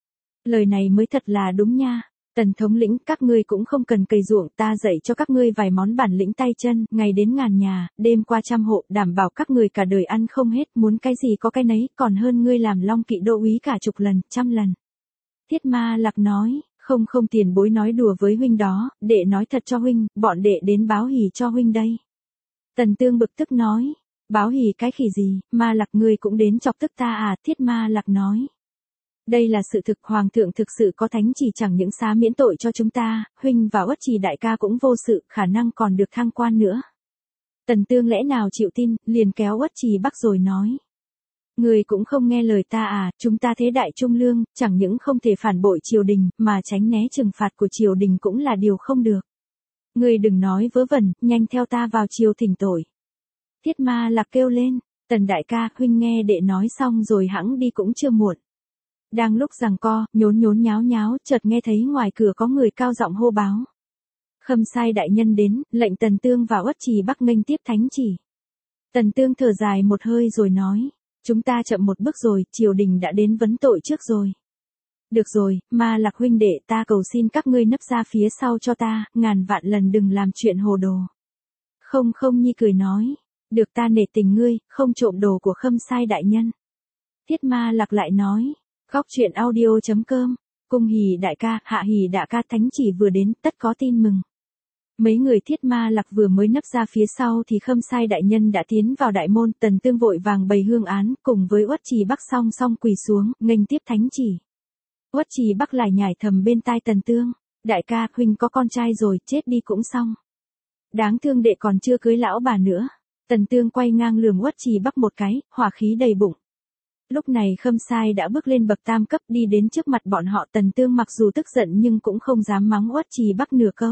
Lời này mới thật là đúng nha. Tần thống lĩnh, các ngươi cũng không cần cày ruộng, ta dạy cho các ngươi vài món bản lĩnh tay chân, ngày đến ngàn nhà, đêm qua trăm hộ, đảm bảo các ngươi cả đời ăn không hết, muốn cái gì có cái nấy, còn hơn ngươi làm long kỵ đô úy cả chục lần, trăm lần. Thiết Ma Lạc nói, không tiền bối nói đùa với huynh đó, đệ nói thật cho huynh, bọn đệ đến báo hỉ cho huynh đây. Tần Tương bực tức nói, báo hỉ cái khỉ gì, Ma Lạc ngươi cũng đến chọc tức ta à? Thiết Ma Lạc nói. Đây là sự thực, hoàng thượng thực sự có thánh chỉ chẳng những xá miễn tội cho chúng ta, huynh và Uất Trì đại ca cũng vô sự, khả năng còn được thăng quan nữa. Tần Tương lẽ nào chịu tin, liền kéo Uất Trì Bắc rồi nói. Người cũng không nghe lời ta à, chúng ta thế đại trung lương, chẳng những không thể phản bội triều đình, mà tránh né trừng phạt của triều đình cũng là điều không được. Người đừng nói vớ vẩn, nhanh theo ta vào triều thỉnh tội. Thiết Ma Lạc kêu lên, Tần đại ca, huynh nghe đệ nói xong rồi hẵng đi cũng chưa muộn. Đang lúc giằng co, nhốn nháo nháo, chợt nghe thấy ngoài cửa có người cao giọng hô báo. Khâm sai đại nhân đến, lệnh Tần Tương và Uất Trì Bắc nghênh tiếp thánh chỉ. Tần Tương thở dài một hơi rồi nói, chúng ta chậm một bước rồi, triều đình đã đến vấn tội trước rồi. Được rồi, Ma Lạc huynh đệ, ta cầu xin các ngươi nấp ra phía sau cho ta, ngàn vạn lần đừng làm chuyện hồ đồ. Không Không Nhi cười nói, được ta nể tình ngươi, không trộm đồ của khâm sai đại nhân. Thiết Ma Lạc lại nói. Góc chuyện audio.com, cung hỉ đại ca, hạ hỉ đại ca, thánh chỉ vừa đến, tất có tin mừng. Mấy người Thiết Ma Lạc vừa mới nấp ra phía sau thì khâm sai đại nhân đã tiến vào đại môn. Tần Tương vội vàng bày hương án, cùng với Uất Trì Bắc song song quỳ xuống, nghênh tiếp thánh chỉ. Uất Trì Bắc lại nhải thầm bên tai Tần Tương, Đại ca, huynh có con trai rồi, chết đi cũng xong. Đáng thương đệ còn chưa cưới lão bà nữa. Tần Tương quay ngang lườm Uất Trì Bắc một cái, hỏa khí đầy bụng. Lúc này Khâm Sai đã bước lên bậc tam cấp đi đến trước mặt bọn họ. Tần Tương mặc dù tức giận nhưng cũng không dám mắng Uất Trì Bắc nửa câu.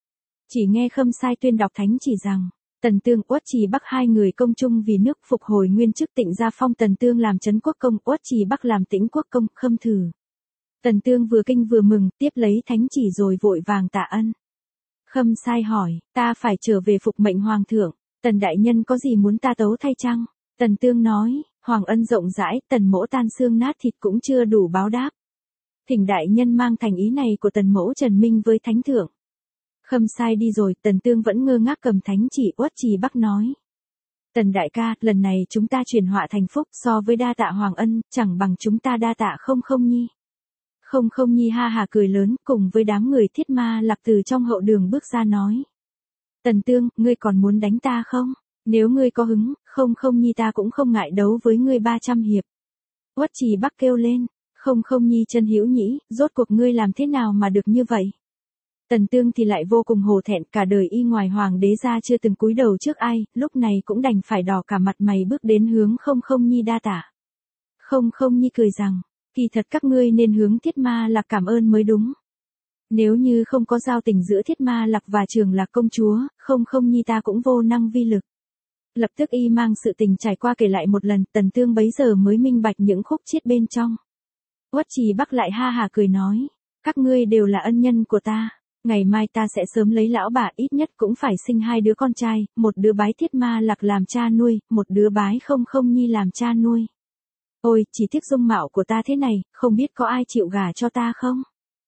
Chỉ nghe Khâm Sai tuyên đọc thánh chỉ rằng, Tần Tương, Uất Trì Bắc hai người công chung vì nước, phục hồi nguyên chức Tịnh Gia phong Tần Tương làm Trấn Quốc công, Uất Trì Bắc làm Tĩnh Quốc công, khâm thử. Tần Tương vừa kinh vừa mừng, tiếp lấy thánh chỉ rồi vội vàng tạ ân. Khâm Sai hỏi, ta phải trở về phục mệnh hoàng thượng, Tần đại nhân có gì muốn ta tấu thay chăng? Tần Tương nói, hoàng ân rộng rãi, Tần mỗ tan xương nát thịt cũng chưa đủ báo đáp. Thỉnh đại nhân mang thành ý này của Tần mỗ trần minh với thánh thượng. Khâm Sai đi rồi, Tần Tương vẫn ngơ ngác cầm thánh chỉ. Uất Trì Bắc nói, Tần đại ca, lần này chúng ta chuyển họa thành phúc, so với đa tạ hoàng ân, chẳng bằng chúng ta đa tạ Không Không Nhi. Không Không Nhi ha hà cười lớn, cùng với đám người Thiết Ma Lạp từ trong hậu đường bước ra nói, Tần Tương, ngươi còn muốn đánh ta không? Nếu ngươi có hứng, Không Không Nhi ta cũng không ngại đấu với ngươi 300 hiệp. Uất Trì Bắc kêu lên, Không Không Nhi chân hữu nhĩ, rốt cuộc ngươi làm thế nào mà được như vậy? Tần Tương thì lại vô cùng hổ thẹn, cả đời y ngoài hoàng đế ra chưa từng cúi đầu trước ai, lúc này cũng đành phải đỏ cả mặt mày bước đến hướng Không Không Nhi đa tạ. Không Không Nhi cười rằng, kỳ thật các ngươi nên hướng Thiết Ma Lạc cảm ơn mới đúng. Nếu như không có giao tình giữa Thiết Ma Lạc và Trường Lạc công chúa, Không Không Nhi ta cũng vô năng vi lực. Lập tức y mang sự tình trải qua kể lại một lần, Tần Tương bấy giờ mới minh bạch những khúc chiết bên trong. Uất Trì Bắc lại ha hà cười nói, các ngươi đều là ân nhân của ta. Ngày mai ta sẽ sớm lấy lão bà, ít nhất cũng phải sinh 2 đứa con trai, một đứa bái Thiết Ma Lạc làm cha nuôi, một đứa bái Không Không Nhi làm cha nuôi. Ôi, chỉ tiếc dung mạo của ta thế này, không biết có ai chịu gả cho ta không?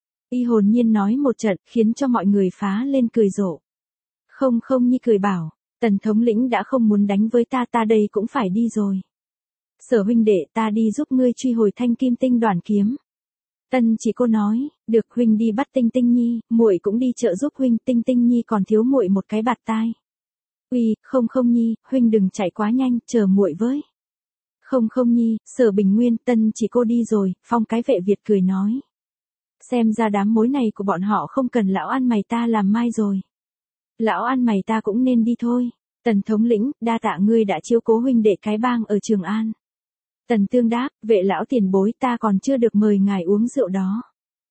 Y hồn nhiên nói một trận, khiến cho mọi người phá lên cười rộ. Không Không Nhi cười bảo, Tần thống lĩnh đã không muốn đánh với ta, ta đây cũng phải đi rồi. Sở huynh đệ, ta đi giúp ngươi truy hồi Thanh Kim Tinh đoàn kiếm. Tân Chỉ Cô nói, được, huynh đi bắt Tinh Tinh Nhi, muội cũng đi trợ giúp huynh, Tinh Tinh Nhi còn thiếu muội một cái bạt tai. Uy, Không Không Nhi, huynh đừng chạy quá nhanh, chờ muội với. Không Không Nhi, Sở Bình Nguyên, Tân Chỉ Cô đi rồi, Phong cái vệ Việt cười nói. Xem ra đám mối này của bọn họ không cần lão ăn mày ta làm mai rồi. Lão ăn mày ta cũng nên đi thôi. Tần thống lĩnh, đa tạ ngươi đã chiếu cố huynh đệ cái bang ở Trường An. Tần Tương đáp, vệ lão tiền bối, ta còn chưa được mời ngài uống rượu đó.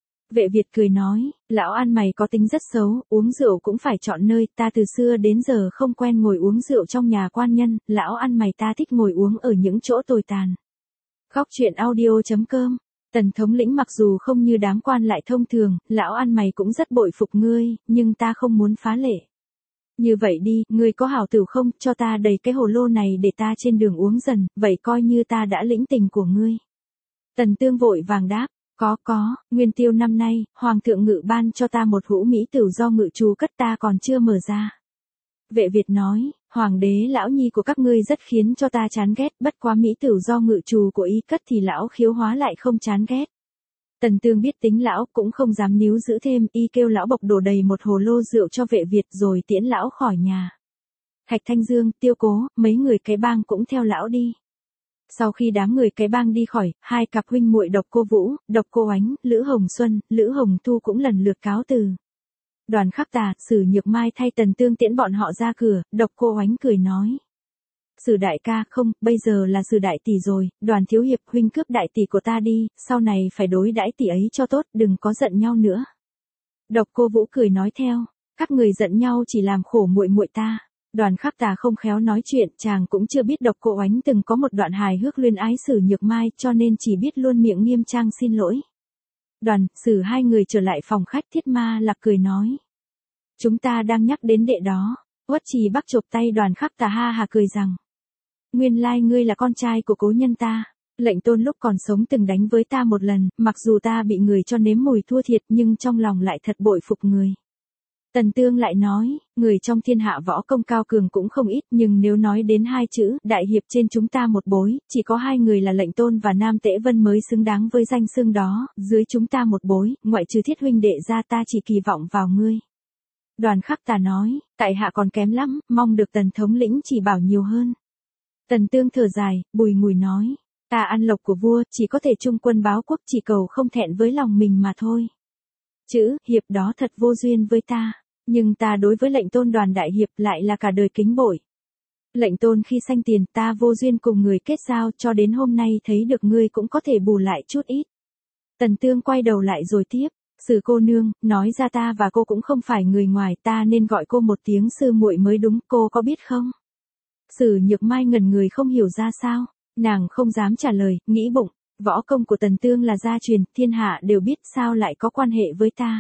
Vệ Việt cười nói, lão ăn mày có tính rất xấu, uống rượu cũng phải chọn nơi, ta từ xưa đến giờ không quen ngồi uống rượu trong nhà quan nhân, lão ăn mày ta thích ngồi uống ở những chỗ tồi tàn. Góc truyện audio.com. Tần thống lĩnh mặc dù không như đám quan lại thông thường, lão ăn mày cũng rất bội phục ngươi, nhưng ta không muốn phá lệ. Như vậy đi, ngươi có hảo tử không, cho ta đầy cái hồ lô này để ta trên đường uống dần, vậy coi như ta đã lĩnh tình của ngươi. Tần Tương vội vàng đáp, có, nguyên tiêu năm nay, hoàng thượng ngự ban cho ta một hũ mỹ tửu do ngự trù cất ta còn chưa mở ra. Vệ Việt nói, hoàng đế lão nhi của các ngươi rất khiến cho ta chán ghét, bất quá mỹ tửu do ngự trù của ý cất thì lão khiếu hóa lại không chán ghét. Tần Tương biết tính lão cũng không dám níu giữ thêm, y kêu lão bộc đổ đầy một hồ lô rượu cho Vệ Việt rồi tiễn lão khỏi nhà. Thạch Thanh Dương, Tiêu Cố, mấy người cái bang cũng theo lão đi. Sau khi đám người cái bang đi khỏi, hai cặp huynh muội Độc Cô Vũ, Độc Cô Ánh, Lữ Hồng Xuân, Lữ Hồng Thu cũng lần lượt cáo từ. Đoàn Khắc Tà, Sử Nhược Mai thay Tần Tương tiễn bọn họ ra cửa, Độc Cô Ánh cười nói. Sử đại ca, không, bây giờ là Sử đại tỷ rồi, Đoàn thiếu hiệp, huynh cướp đại tỷ của ta đi, sau này phải đối đãi tỷ ấy cho tốt, đừng có giận nhau nữa. Độc Cô Vũ cười nói theo, các người giận nhau chỉ làm khổ muội muội ta. Đoàn Khắc Tà không khéo nói chuyện, chàng cũng chưa biết Độc Cô Ánh từng có một đoạn hài hước luyến ái Sử Nhược Mai, cho nên chỉ biết luôn miệng nghiêm trang xin lỗi. Đoàn, Sử hai người trở lại phòng khách, Thiết Ma Lạp cười nói. Chúng ta đang nhắc đến đệ đó. Uất Trì Bắc chộp tay Đoàn Khắc Tà ha hà cười rằng. Nguyên lai ngươi là con trai của cố nhân ta. Lệnh tôn lúc còn sống từng đánh với ta một lần, mặc dù ta bị người cho nếm mùi thua thiệt nhưng trong lòng lại thật bội phục người. Tần Tương lại nói, người trong thiên hạ võ công cao cường cũng không ít, nhưng nếu nói đến hai chữ, đại hiệp trên chúng ta một bối, chỉ có hai người là lệnh tôn và Nam Tễ Vân mới xứng đáng với danh xưng đó, dưới chúng ta một bối, ngoại trừ Thiết huynh đệ ra ta chỉ kỳ vọng vào ngươi. Đoàn Khắc Tà nói, tại hạ còn kém lắm, mong được Tần thống lĩnh chỉ bảo nhiều hơn. Tần Tương thở dài, bùi ngùi nói, ta ăn lộc của vua, chỉ có thể trung quân báo quốc, chỉ cầu không thẹn với lòng mình mà thôi. Chữ hiệp đó thật vô duyên với ta, nhưng ta đối với lệnh tôn Đoàn đại hiệp lại là cả đời kính bội. Lệnh tôn khi sanh tiền ta vô duyên cùng người kết giao, cho đến hôm nay thấy được ngươi cũng có thể bù lại chút ít. Tần Tương quay đầu lại rồi tiếp, Sử cô nương, nói ra ta và cô cũng không phải người ngoài, ta nên gọi cô một tiếng sư muội mới đúng, cô có biết không? Sử Nhược Mai ngẩn người không hiểu ra sao, nàng không dám trả lời, nghĩ bụng, võ công của Tần Tương là gia truyền, thiên hạ đều biết, sao lại có quan hệ với ta.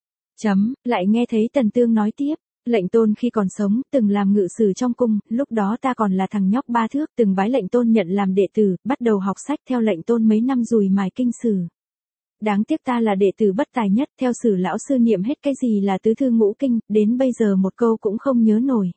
Lại nghe thấy Tần Tương nói tiếp, lệnh tôn khi còn sống, từng làm ngự sử trong cung, lúc đó ta còn là thằng nhóc 3 thước, từng bái lệnh tôn nhận làm đệ tử, bắt đầu học sách theo lệnh tôn mấy năm rồi mài kinh sử. Đáng tiếc ta là đệ tử bất tài nhất, theo Sử lão sư niệm hết cái gì là tứ thư ngũ kinh, đến bây giờ một câu cũng không nhớ nổi.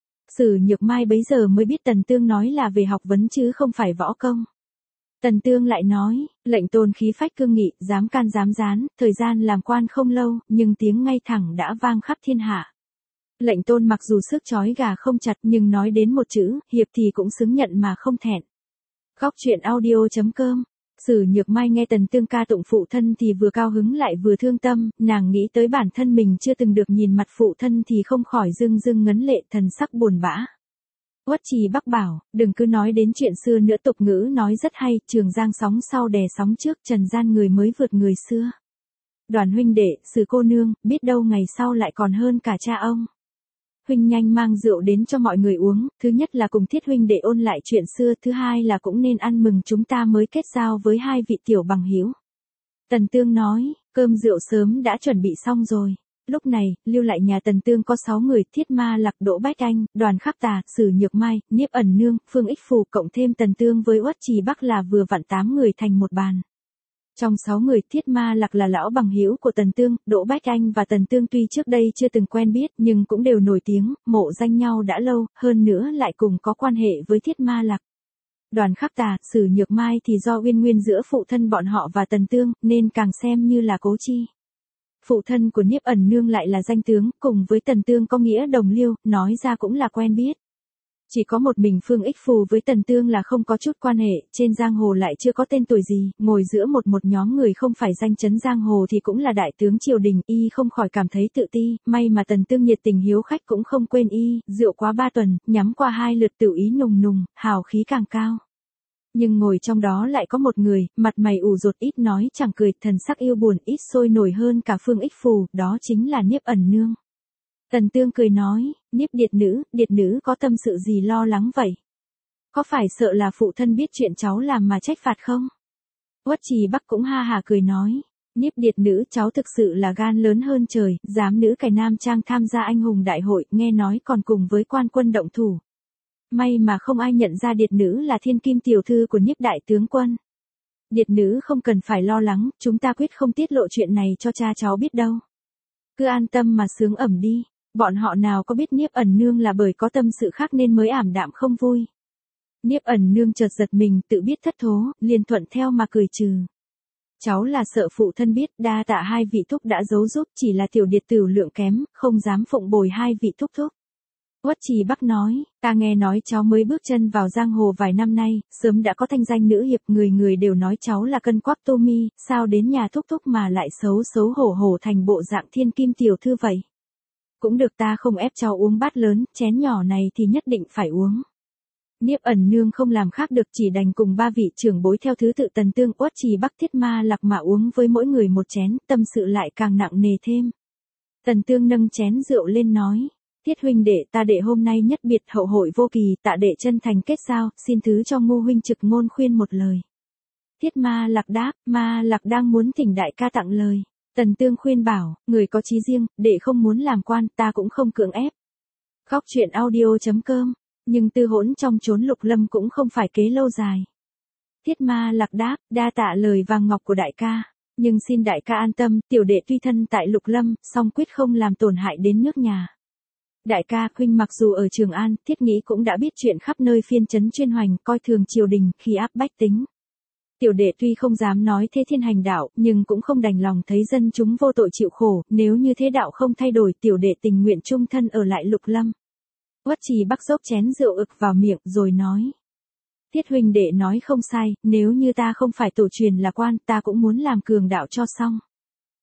Sử Nhược Mai bấy giờ mới biết Tần Tương nói là về học vấn chứ không phải võ công. Tần Tương lại nói, lệnh tôn khí phách cương nghị, dám can dám dán, thời gian làm quan không lâu, nhưng tiếng ngay thẳng đã vang khắp thiên hạ. Lệnh tôn mặc dù sức chói gà không chặt nhưng nói đến một chữ, hiệp thì cũng xứng nhận mà không thẹn. Góc truyện audio.com. Sử Nhược Mai nghe Tần Tương ca tụng phụ thân thì vừa cao hứng lại vừa thương tâm, nàng nghĩ tới bản thân mình chưa từng được nhìn mặt phụ thân thì không khỏi rưng rưng ngấn lệ, thần sắc buồn bã. Uất Trì Bắc bảo, đừng cứ nói đến chuyện xưa nữa, tục ngữ nói rất hay, Trường Giang sóng sau đè sóng trước, trần gian người mới vượt người xưa. Đoàn huynh đệ, Sử cô nương, biết đâu ngày sau lại còn hơn cả cha ông. Huynh nhanh mang rượu đến cho mọi người uống, thứ nhất là cùng Thiết huynh để ôn lại chuyện xưa, thứ hai là cũng nên ăn mừng chúng ta mới kết giao với hai vị tiểu bằng hữu. Tần Tương nói, cơm rượu sớm đã chuẩn bị xong rồi. Lúc này, lưu lại nhà Tần Tương có 6 người, Thiết Ma Lặc, Đỗ Bách Anh, Đoàn Khắc Tà, Sử Nhược Mai, Niếp Ẩn Nương, Phương Ích Phù cộng thêm Tần Tương với Uất Trì Bắc là vừa vặn 8 người thành một bàn. Trong 6 người, Thiết Ma Lặc là lão bằng hữu của Tần Tương, Đỗ Bách Anh và Tần Tương tuy trước đây chưa từng quen biết nhưng cũng đều nổi tiếng, mộ danh nhau đã lâu, hơn nữa lại cùng có quan hệ với Thiết Ma Lặc. Đoàn Khắc Tà, Sử Nhược Mai thì do uyên nguyên giữa phụ thân bọn họ và Tần Tương, nên càng xem như là cố chi. Phụ thân của Niếp Ẩn Nương lại là danh tướng, cùng với Tần Tương có nghĩa đồng liêu, nói ra cũng là quen biết. Chỉ có một mình Phương Ích Phù với Tần Tương là không có chút quan hệ, trên giang hồ lại chưa có tên tuổi gì, ngồi giữa một nhóm người không phải danh chấn giang hồ thì cũng là đại tướng triều đình, y không khỏi cảm thấy tự ti, may mà Tần Tương nhiệt tình hiếu khách cũng không quên y, rượu quá 3 tuần, nhắm qua 2 lượt tự ý nùng nùng, hào khí càng cao. Nhưng ngồi trong đó lại có một người, mặt mày ủ rột ít nói chẳng cười, thần sắc yêu buồn ít sôi nổi hơn cả Phương Ích Phù, đó chính là Niếp Ẩn Nương. Tần Tương cười nói, Niếp điệt nữ có tâm sự gì lo lắng vậy? Có phải sợ là phụ thân biết chuyện cháu làm mà trách phạt không? Uất Trì Bắc cũng ha hà cười nói, Niếp điệt nữ cháu thực sự là gan lớn hơn trời, dám nữ cải nam trang tham gia anh hùng đại hội, nghe nói còn cùng với quan quân động thủ. May mà không ai nhận ra điệt nữ là thiên kim tiểu thư của Niếp đại tướng quân. Điệt nữ không cần phải lo lắng, chúng ta quyết không tiết lộ chuyện này cho cha cháu biết đâu. Cứ an tâm mà sướng ẩm đi. Bọn họ nào có biết Niếp Ẩn Nương là bởi có tâm sự khác nên mới ảm đạm không vui. Niếp Ẩn Nương chợt giật mình, tự biết thất thố, liền thuận theo mà cười trừ. Cháu là sợ phụ thân biết, đa tạ hai vị thúc đã giấu giúp, chỉ là tiểu điệt tử lượng kém, không dám phụng bồi hai vị thúc thúc. Uất Trì Bắc nói, ta nghe nói cháu mới bước chân vào giang hồ vài năm nay, sớm đã có thanh danh nữ hiệp, người người đều nói cháu là cân quắc tô mi, sao đến nhà thúc thúc mà lại xấu xấu hổ hổ thành bộ dạng thiên kim tiểu thư vậy? Cũng được, ta không ép cháu uống bát lớn, chén nhỏ này thì nhất định phải uống. Niếp Ẩn Nương không làm khác được, chỉ đành cùng 3 vị trưởng bối theo thứ tự Tần Tương, Uất Trì Bắc, Thiết Ma Lặc mà uống với mỗi người một chén, tâm sự lại càng nặng nề thêm. Tần Tương nâng chén rượu lên nói, Thiết huynh đệ, ta đệ hôm nay nhất biệt hậu hội vô kỳ, tạ đệ chân thành kết giao, xin thứ cho Ngô huynh trực ngôn khuyên một lời. Thiết Ma Lặc đáp, Ma Lặc đang muốn thỉnh đại ca tặng lời. Tần Tương khuyên bảo, người có chí riêng, đệ không muốn làm quan, ta cũng không cưỡng ép. Góc truyện audio.com, nhưng tư hỗn trong chốn Lục Lâm cũng không phải kế lâu dài. Thiết Ma Lặc đáp, đa tạ lời vàng ngọc của đại ca, nhưng xin đại ca an tâm, tiểu đệ tuy thân tại Lục Lâm, song quyết không làm tổn hại đến nước nhà. Đại ca, huynh mặc dù ở Trường An, Thiết nghĩ cũng đã biết chuyện khắp nơi phiên trấn chuyên hoành, coi thường triều đình, khi áp bách tính. Tiểu đệ tuy không dám nói thế thiên hành đạo, nhưng cũng không đành lòng thấy dân chúng vô tội chịu khổ, nếu như thế đạo không thay đổi, tiểu đệ tình nguyện chung thân ở lại Lục Lâm. Uất Trì Bắc dốc chén rượu ực vào miệng, rồi nói. Thiết huynh đệ nói không sai, nếu như ta không phải tổ truyền là quan, ta cũng muốn làm cường đạo cho xong.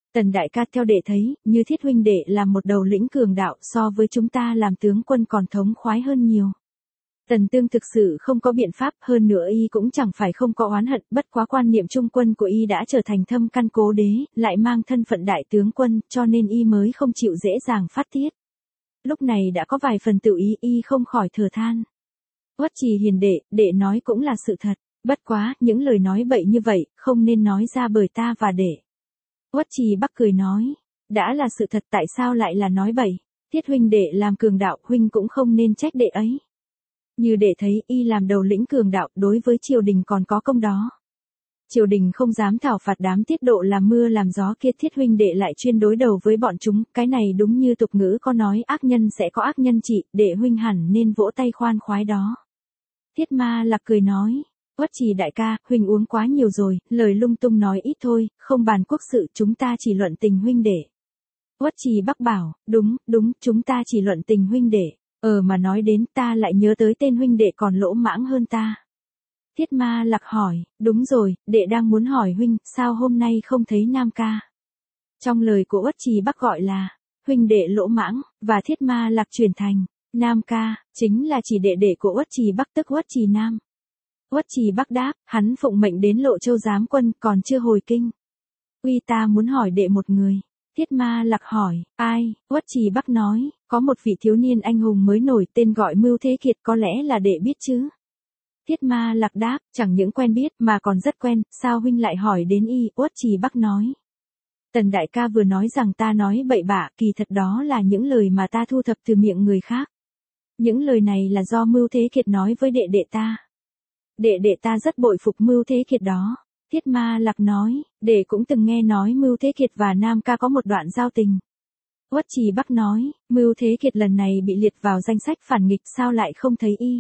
Tần đại ca theo đệ thấy, như Thiết huynh đệ là một đầu lĩnh cường đạo so với chúng ta làm tướng quân còn thống khoái hơn nhiều. Tần Tương thực sự không có biện pháp, hơn nữa y cũng chẳng phải không có oán hận, bất quá quan niệm trung quân của y đã trở thành thâm căn cố đế, lại mang thân phận đại tướng quân, cho nên y mới không chịu dễ dàng phát tiết. Lúc này đã có vài phần tự ý, y không khỏi thở than. Uất Trì hiền đệ nói cũng là sự thật, bất quá, những lời nói bậy như vậy, không nên nói ra bởi ta và đệ. Uất Trì Bắc cười nói, đã là sự thật tại sao lại là nói bậy, Thiết huynh đệ làm cường đạo, huynh cũng không nên trách đệ ấy. Như đệ thấy y làm đầu lĩnh cường đạo đối với triều đình còn có công đó. Triều đình không dám thảo phạt đám tiết độ làm mưa làm gió kia, Thiết huynh đệ lại chuyên đối đầu với bọn chúng, cái này đúng như tục ngữ có nói ác nhân sẽ có ác nhân trị, đệ huynh hẳn nên vỗ tay khoan khoái đó. Thiết Ma Lạc cười nói, Uất Trì đại ca, huynh uống quá nhiều rồi, lời lung tung nói ít thôi, không bàn quốc sự, chúng ta chỉ luận tình huynh đệ. Uất Trì Bắc bảo, đúng, chúng ta chỉ luận tình huynh đệ. Mà nói đến ta lại nhớ tới tên huynh đệ còn lỗ mãng hơn ta. Thiết Ma Lạc hỏi, đúng rồi, đệ đang muốn hỏi huynh, sao hôm nay không thấy Nam ca? Trong lời của Uất Trì Bắc gọi là, huynh đệ lỗ mãng, và Thiết Ma Lạc chuyển thành, Nam ca, chính là chỉ đệ đệ của Uất Trì Bắc tức Uất Trì Nam. Uất Trì Bắc đáp, hắn phụng mệnh đến Lộ Châu giám quân còn chưa hồi kinh. Uy ta muốn hỏi đệ một người. Thiết Ma Lạc hỏi, ai? Uất Trì Bắc nói, có một vị thiếu niên anh hùng mới nổi tên gọi Mưu Thế Kiệt, có lẽ là đệ biết chứ? Thiết Ma Lạc đáp, chẳng những quen biết mà còn rất quen, sao huynh lại hỏi đến y? Uất Trì Bắc nói. Tần đại ca vừa nói rằng ta nói bậy bạ, kỳ thật đó là những lời mà ta thu thập từ miệng người khác. Những lời này là do Mưu Thế Kiệt nói với đệ đệ ta. Đệ ta rất bội phục Mưu Thế Kiệt đó. Thiết Ma Lạc nói, đệ cũng từng nghe nói Mưu Thế Kiệt và Nam ca có một đoạn giao tình. Uất Trì Bắc nói, Mưu Thế Kiệt lần này bị liệt vào danh sách phản nghịch, sao lại không thấy y?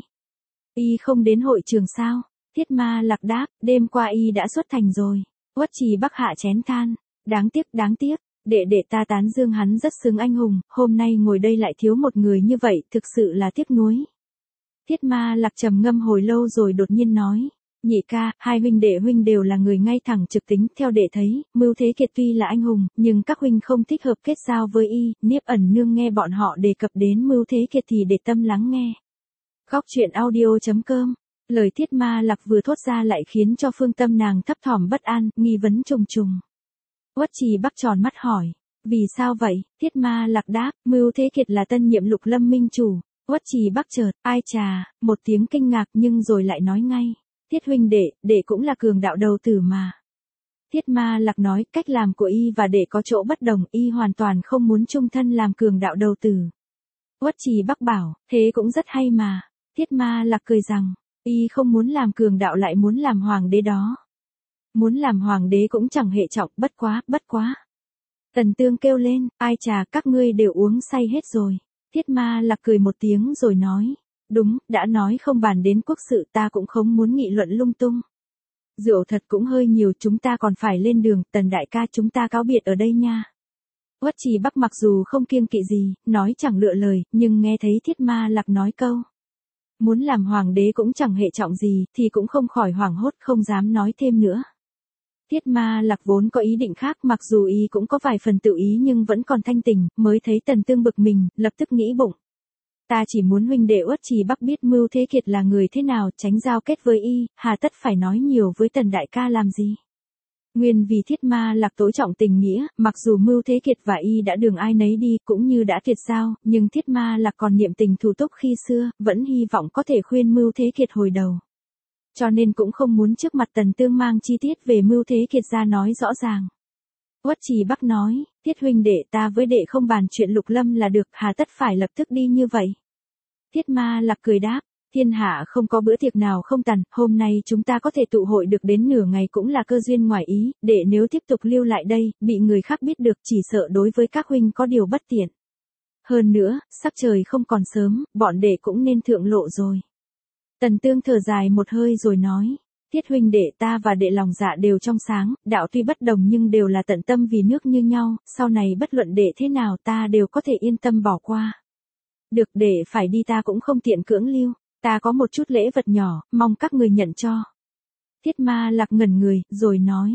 Y không đến hội trường sao? Thiết Ma Lạc đáp, đêm qua y đã xuất thành rồi. Uất Trì Bắc hạ chén than, đáng tiếc, đệ ta tán dương hắn rất xứng anh hùng, hôm nay ngồi đây lại thiếu một người như vậy, thực sự là tiếc nuối. Thiết Ma Lạc trầm ngâm hồi lâu rồi đột nhiên nói, nhị ca, hai huynh đệ huynh đều là người ngay thẳng trực tính, theo đệ thấy, Mưu Thế Kiệt tuy là anh hùng, nhưng các huynh không thích hợp kết giao với y. Niếp Ẩn Nương nghe bọn họ đề cập đến Mưu Thế Kiệt thì để tâm lắng nghe. Góc truyện audio.com. Lời Thiết Ma Lạc vừa thốt ra lại khiến cho phương tâm nàng thấp thỏm bất an, nghi vấn trùng trùng. Uất Trì Bắc tròn mắt hỏi, vì sao vậy? Thiết Ma Lạc đáp, Mưu Thế Kiệt là tân nhiệm Lục Lâm minh chủ. Uất Trì Bắc chợt, ai chà, một tiếng kinh ngạc nhưng rồi lại nói ngay, Thiết huynh đệ cũng là cường đạo đầu tử mà. Thiết Ma Lạc nói, cách làm của y và đệ có chỗ bất đồng, y hoàn toàn không muốn chung thân làm cường đạo đầu tử. Uất Trì Bắc bảo, thế cũng rất hay mà. Thiết Ma Lạc cười rằng, y không muốn làm cường đạo lại muốn làm hoàng đế đó. Muốn làm hoàng đế cũng chẳng hệ trọng, bất quá. Tần Tương kêu lên, ai chà, các ngươi đều uống say hết rồi. Thiết Ma Lạc cười một tiếng rồi nói, đúng, đã nói không bàn đến quốc sự, ta cũng không muốn nghị luận lung tung. Rượu thật cũng hơi nhiều, chúng ta còn phải lên đường, Tần đại ca chúng ta cáo biệt ở đây nha. Uất Trì Bắc mặc dù không kiêng kỵ gì, nói chẳng lựa lời, nhưng nghe thấy Thiết Ma Lạc nói câu muốn làm hoàng đế cũng chẳng hệ trọng gì, thì cũng không khỏi hoảng hốt, không dám nói thêm nữa. Thiết Ma Lạc vốn có ý định khác, mặc dù y cũng có vài phần tự ý nhưng vẫn còn thanh tỉnh, mới thấy Tần Tương bực mình, lập tức nghĩ bụng. Ta chỉ muốn huynh đệ Uất Trì Bắc biết Mưu Thế Kiệt là người thế nào, tránh giao kết với y, hà tất phải nói nhiều với Tần đại ca làm gì. Nguyên vì Thiết Ma Lạc tối trọng tình nghĩa, mặc dù Mưu Thế Kiệt và y đã đường ai nấy đi, cũng như đã tuyệt giao, nhưng Thiết Ma Lạc còn niệm tình thù túc khi xưa, vẫn hy vọng có thể khuyên Mưu Thế Kiệt hồi đầu. Cho nên cũng không muốn trước mặt Tần Tương mang chi tiết về Mưu Thế Kiệt ra nói rõ ràng. Uất Trì Bắc nói, Thiết huynh đệ ta với đệ không bàn chuyện Lục Lâm là được, hà tất phải lập tức đi như vậy. Thiết Ma Lạc cười đáp, thiên hạ không có bữa tiệc nào không tàn, hôm nay chúng ta có thể tụ hội được đến nửa ngày cũng là cơ duyên ngoài ý, đệ nếu tiếp tục lưu lại đây, bị người khác biết được chỉ sợ đối với các huynh có điều bất tiện. Hơn nữa, sắc trời không còn sớm, bọn đệ cũng nên thượng lộ rồi. Tần Tương thở dài một hơi rồi nói, Thiết huynh đệ ta và đệ lòng dạ đều trong sáng, đạo tuy bất đồng nhưng đều là tận tâm vì nước như nhau, sau này bất luận đệ thế nào ta đều có thể yên tâm bỏ qua. Được, đệ phải đi ta cũng không tiện cưỡng lưu, ta có một chút lễ vật nhỏ, mong các người nhận cho. Thiết Ma Lạc ngẩn người, rồi nói,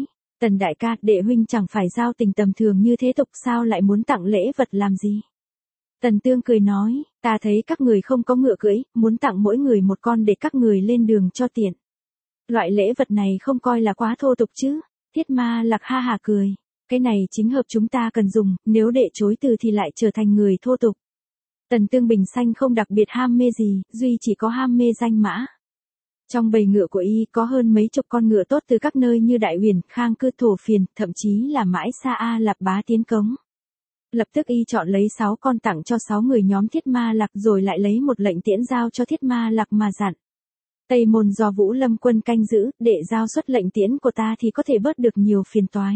Tần đại ca, đệ huynh chẳng phải giao tình tầm thường như thế tục sao lại muốn tặng lễ vật làm gì? Tần Tương cười nói, ta thấy các người không có ngựa cưỡi, muốn tặng mỗi người một con để các người lên đường cho tiện. Loại lễ vật này không coi là quá thô tục chứ? Thiết Ma Lạc ha hả cười, cái này chính hợp chúng ta cần dùng, nếu đệ chối từ thì lại trở thành người thô tục. Tần Tương bình xanh không đặc biệt ham mê gì, duy chỉ có ham mê danh mã. Trong bầy ngựa của y có hơn mấy chục con ngựa tốt từ các nơi như Đại Huyền, Khang Cư Thổ Phiền, thậm chí là mãi xa A Lạp Bá Tiến Cống. Lập tức y chọn lấy 6 con tặng cho 6 người nhóm Thiết Ma Lạc rồi lại lấy một lệnh tiễn giao cho Thiết Ma Lạc mà dặn. Tây môn do Vũ Lâm quân canh giữ, để giao xuất lệnh tiễn của ta thì có thể bớt được nhiều phiền toái.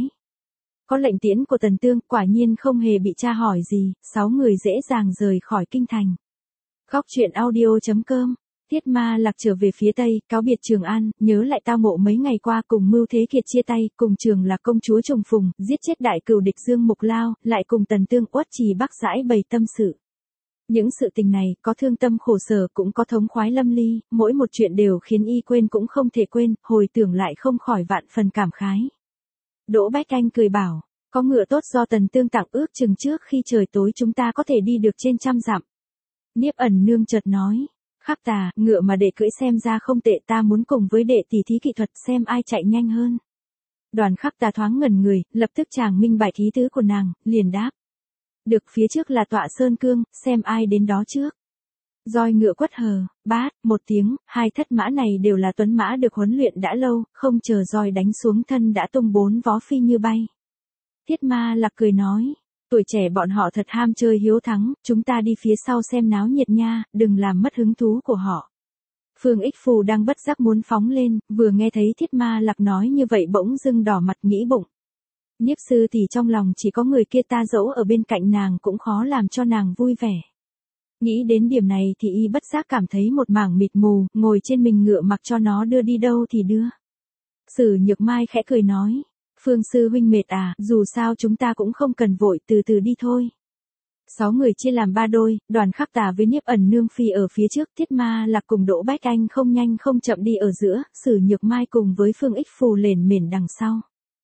Có lệnh tiễn của Tần Tương, quả nhiên không hề bị tra hỏi gì, 6 người dễ dàng rời khỏi kinh thành. Góc truyện audio.com. Thiết Ma Lạc trở về phía Tây, cáo biệt Trường An, nhớ lại tao ngộ mấy ngày qua cùng Mưu Thế Kiệt chia tay, cùng Trường Lạc công chúa trùng phùng, giết chết đại cừu địch Dương Mục Lao, lại cùng Tần Tương Uất Trì Bắc Dãi bày tâm sự. Những sự tình này, có thương tâm khổ sở cũng có thống khoái lâm ly, mỗi một chuyện đều khiến y quên cũng không thể quên, hồi tưởng lại không khỏi vạn phần cảm khái. Đỗ Bách Anh cười bảo, có ngựa tốt do Tần Tương tặng, ước chừng trước khi trời tối chúng ta có thể đi được trên 100 dặm. Niếp Ẩn Nương chợt nói, Khắc Tà, ngựa mà đệ cưỡi xem ra không tệ, ta muốn cùng với đệ tỉ thí kỹ thuật xem ai chạy nhanh hơn. Đoàn Khắc Tà thoáng ngẩn người, lập tức chàng minh bạch ý tứ của nàng, liền đáp. Được, phía trước là tọa sơn cương, xem ai đến đó trước. Roi ngựa quất hờ, bát, một tiếng, hai thất mã này đều là tuấn mã được huấn luyện đã lâu, không chờ roi đánh xuống thân đã tung 4 vó phi như bay. Thiết Ma Lạc cười nói, tuổi trẻ bọn họ thật ham chơi hiếu thắng, chúng ta đi phía sau xem náo nhiệt nha, đừng làm mất hứng thú của họ. Phương Ích Phù đang bất giác muốn phóng lên, vừa nghe thấy Thiết Ma Lạc nói như vậy bỗng dưng đỏ mặt nghĩ bụng. Niếp sư thì trong lòng chỉ có người kia, ta dẫu ở bên cạnh nàng cũng khó làm cho nàng vui vẻ. Nghĩ đến điểm này thì y bất giác cảm thấy một mảng mịt mù, ngồi trên mình ngựa mặc cho nó đưa đi đâu thì đưa. Sử Nhược Mai khẽ cười nói, Phương sư huynh mệt à, dù sao chúng ta cũng không cần vội, từ từ đi thôi. 6 người chia làm 3 đôi, Đoàn Khắc Tà với Niếp Ẩn Nương phi ở phía trước, Thiết Ma Lạc cùng Đỗ Bách Anh không nhanh không chậm đi ở giữa, Sử Nhược Mai cùng với Phương Ích Phù lền mền đằng sau.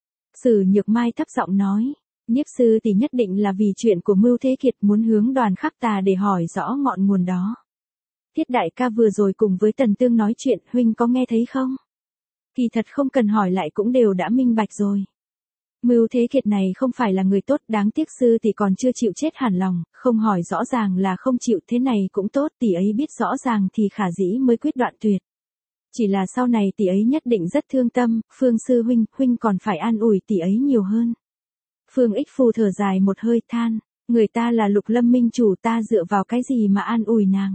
Sử Nhược Mai thấp giọng nói, Niếp sư thì nhất định là vì chuyện của Mưu Thế Kiệt, muốn hướng Đoàn Khắc Tà để hỏi rõ ngọn nguồn đó. Thiết đại ca vừa rồi cùng với Tần Tương nói chuyện, huynh có nghe thấy không? Kỳ thật không cần hỏi lại cũng đều đã minh bạch rồi. Mưu Thế Kiệt này không phải là người tốt, đáng tiếc sư thì còn chưa chịu chết hẳn lòng, không hỏi rõ ràng là không chịu, thế này cũng tốt, tỷ ấy biết rõ ràng thì khả dĩ mới quyết đoạn tuyệt. Chỉ là sau này tỷ ấy nhất định rất thương tâm, Phương sư huynh còn phải an ủi tỷ ấy nhiều hơn. Phương Ích Phù thở dài một hơi than, người ta là Lục Lâm minh chủ, ta dựa vào cái gì mà an ủi nàng.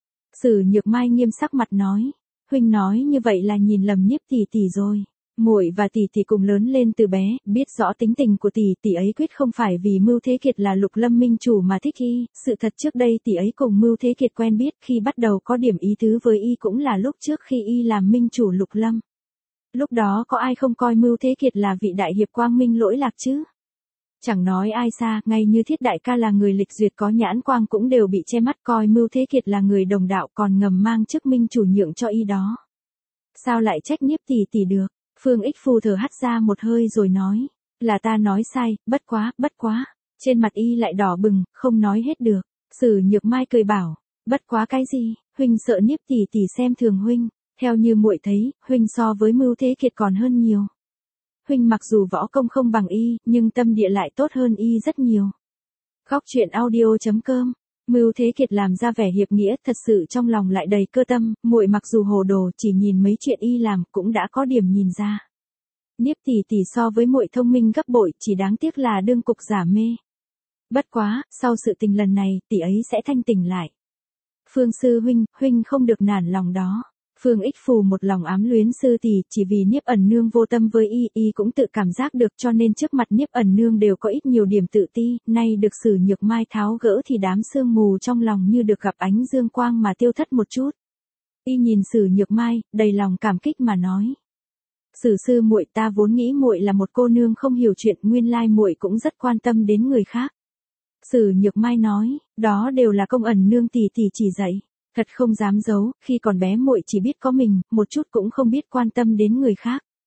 Sử Nhược Mai nghiêm sắc mặt nói, huynh nói như vậy là nhìn lầm Niếp tỷ tỷ rồi. Muội và tỷ tỷ cùng lớn lên từ bé, biết rõ tính tình của tỷ ấy quyết không phải vì Mưu Thế Kiệt là Lục Lâm minh chủ mà thích y, sự thật trước đây tỷ ấy cùng Mưu Thế Kiệt quen biết, khi bắt đầu có điểm ý tứ với y cũng là lúc trước khi y làm minh chủ Lục Lâm. Lúc đó có ai không coi Mưu Thế Kiệt là vị đại hiệp quang minh lỗi lạc chứ? Chẳng nói ai xa, ngay như Thiết đại ca là người lịch duyệt có nhãn quang cũng đều bị che mắt, coi Mưu Thế Kiệt là người đồng đạo, còn ngầm mang chức minh chủ nhượng cho y đó. Sao lại trách Niếp tỷ tỷ được? Phương Ích Phù thở hắt ra một hơi rồi nói, là ta nói sai, bất quá. Trên mặt y lại đỏ bừng, không nói hết được. Sử Nhược Mai cười bảo, bất quá cái gì, huynh sợ Niếp tỷ tỷ xem thường huynh, theo như muội thấy, huynh so với Mưu Thế Kiệt còn hơn nhiều. Huynh mặc dù võ công không bằng y, nhưng tâm địa lại tốt hơn y rất nhiều. Góc truyện audio.com. Mưu Thế Kiệt làm ra vẻ hiệp nghĩa, thật sự trong lòng lại đầy cơ tâm, muội mặc dù hồ đồ, chỉ nhìn mấy chuyện y làm cũng đã có điểm nhìn ra. Niếp tỷ tỷ so với muội thông minh gấp bội, chỉ đáng tiếc là đương cục giả mê. Bất quá, sau sự tình lần này, tỷ ấy sẽ thanh tỉnh lại. Phương sư huynh không được nản lòng đó. Phương Ích Phù một lòng ám luyến sư tỷ, chỉ vì Niếp Ẩn Nương vô tâm với y cũng tự cảm giác được, cho nên trước mặt Niếp Ẩn Nương đều có ít nhiều điểm tự ti, nay được Sử Nhược Mai tháo gỡ thì đám sương mù trong lòng như được gặp ánh dương quang mà tiêu thất một chút. Y nhìn Sử Nhược Mai, đầy lòng cảm kích mà nói: "Sử sư muội, ta vốn nghĩ muội là một cô nương không hiểu chuyện, nguyên lai muội cũng rất quan tâm đến người khác." Sử Nhược Mai nói: "Đó đều là công Ẩn Nương tỷ tỷ chỉ dạy. Thật không dám giấu, khi còn bé muội chỉ biết có mình, một chút cũng không biết quan tâm đến người khác."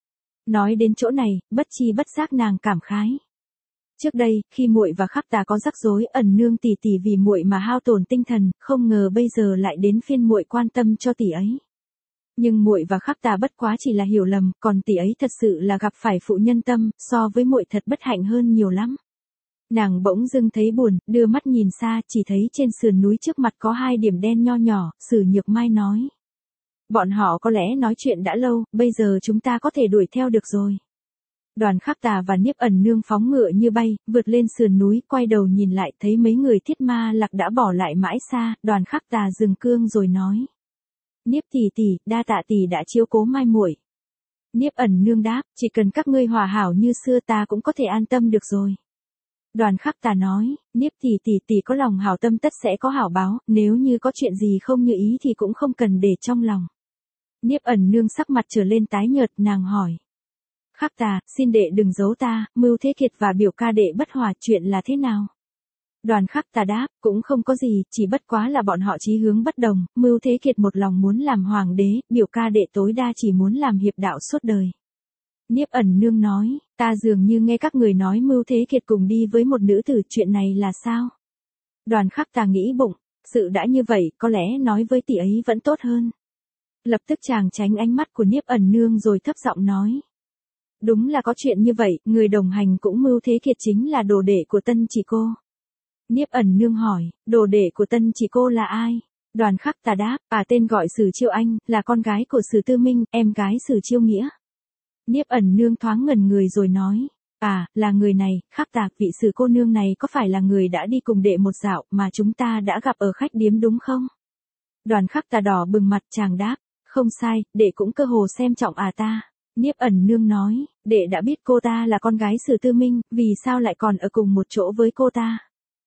Nói đến chỗ này, bất chi bất giác nàng cảm khái. Trước đây, khi muội và Khắc Tà có rắc rối, Ẩn Nương tỷ tỷ vì muội mà hao tổn tinh thần, không ngờ bây giờ lại đến phiên muội quan tâm cho tỷ ấy. Nhưng muội và Khắc Tà bất quá chỉ là hiểu lầm, còn tỷ ấy thật sự là gặp phải phụ nhân tâm, so với muội thật bất hạnh hơn nhiều lắm. Nàng bỗng dưng thấy buồn, đưa mắt nhìn xa, chỉ thấy trên sườn núi trước mặt có 2 điểm đen nho nhỏ, Sử Nhược Mai nói. Bọn họ có lẽ nói chuyện đã lâu, bây giờ chúng ta có thể đuổi theo được rồi. Đoàn Khắc Tà và Niếp Ẩn Nương phóng ngựa như bay, vượt lên sườn núi, quay đầu nhìn lại thấy mấy người Thiết Ma Lạc đã bỏ lại mãi xa, Đoàn Khắc Tà dừng cương rồi nói. Niếp tỷ tỷ, đa tạ tỷ đã chiếu cố Mai muội. Niếp Ẩn Nương đáp, chỉ cần các ngươi hòa hảo như xưa ta cũng có thể an tâm được rồi. Đoàn Khắc Tà nói, Niếp tỷ có lòng hảo tâm tất sẽ có hảo báo, nếu như có chuyện gì không như ý thì cũng không cần để trong lòng. Niếp Ẩn Nương sắc mặt trở lên tái nhợt, nàng hỏi. Khắc Tà, xin đệ đừng giấu ta, Mưu Thế Kiệt và biểu ca đệ bất hòa, chuyện là thế nào? Đoàn Khắc Tà đáp, cũng không có gì, chỉ bất quá là bọn họ chí hướng bất đồng, Mưu Thế Kiệt một lòng muốn làm hoàng đế, biểu ca đệ tối đa chỉ muốn làm hiệp đạo suốt đời. Niếp Ẩn Nương nói, ta dường như nghe các người nói Mưu Thế Kiệt cùng đi với một nữ tử, chuyện này là sao? Đoàn Khắc Tà nghĩ bụng, sự đã như vậy, có lẽ nói với tỷ ấy vẫn tốt hơn. Lập tức chàng tránh ánh mắt của Niếp Ẩn Nương rồi thấp giọng nói. Đúng là có chuyện như vậy, người đồng hành cũng Mưu Thế Kiệt chính là đồ đệ của Tân Chỉ Cô. Niếp Ẩn Nương hỏi, đồ đệ của Tân Chỉ Cô là ai? Đoàn Khắc Tà đáp, tên gọi Sử Chiêu Anh, là con gái của Sử Tư Minh, em gái Sử Chiêu Nghĩa. Niếp Ẩn Nương thoáng ngẩn người rồi nói, là người này, Khắc Tà, vị Sử cô nương này có phải là người đã đi cùng đệ một dạo mà chúng ta đã gặp ở khách điếm đúng không? Đoàn Khắc Tà đỏ bừng mặt, chàng đáp, không sai, đệ cũng cơ hồ xem trọng ta. Niếp Ẩn Nương nói, đệ đã biết cô ta là con gái Sử Tư Minh, vì sao lại còn ở cùng một chỗ với cô ta?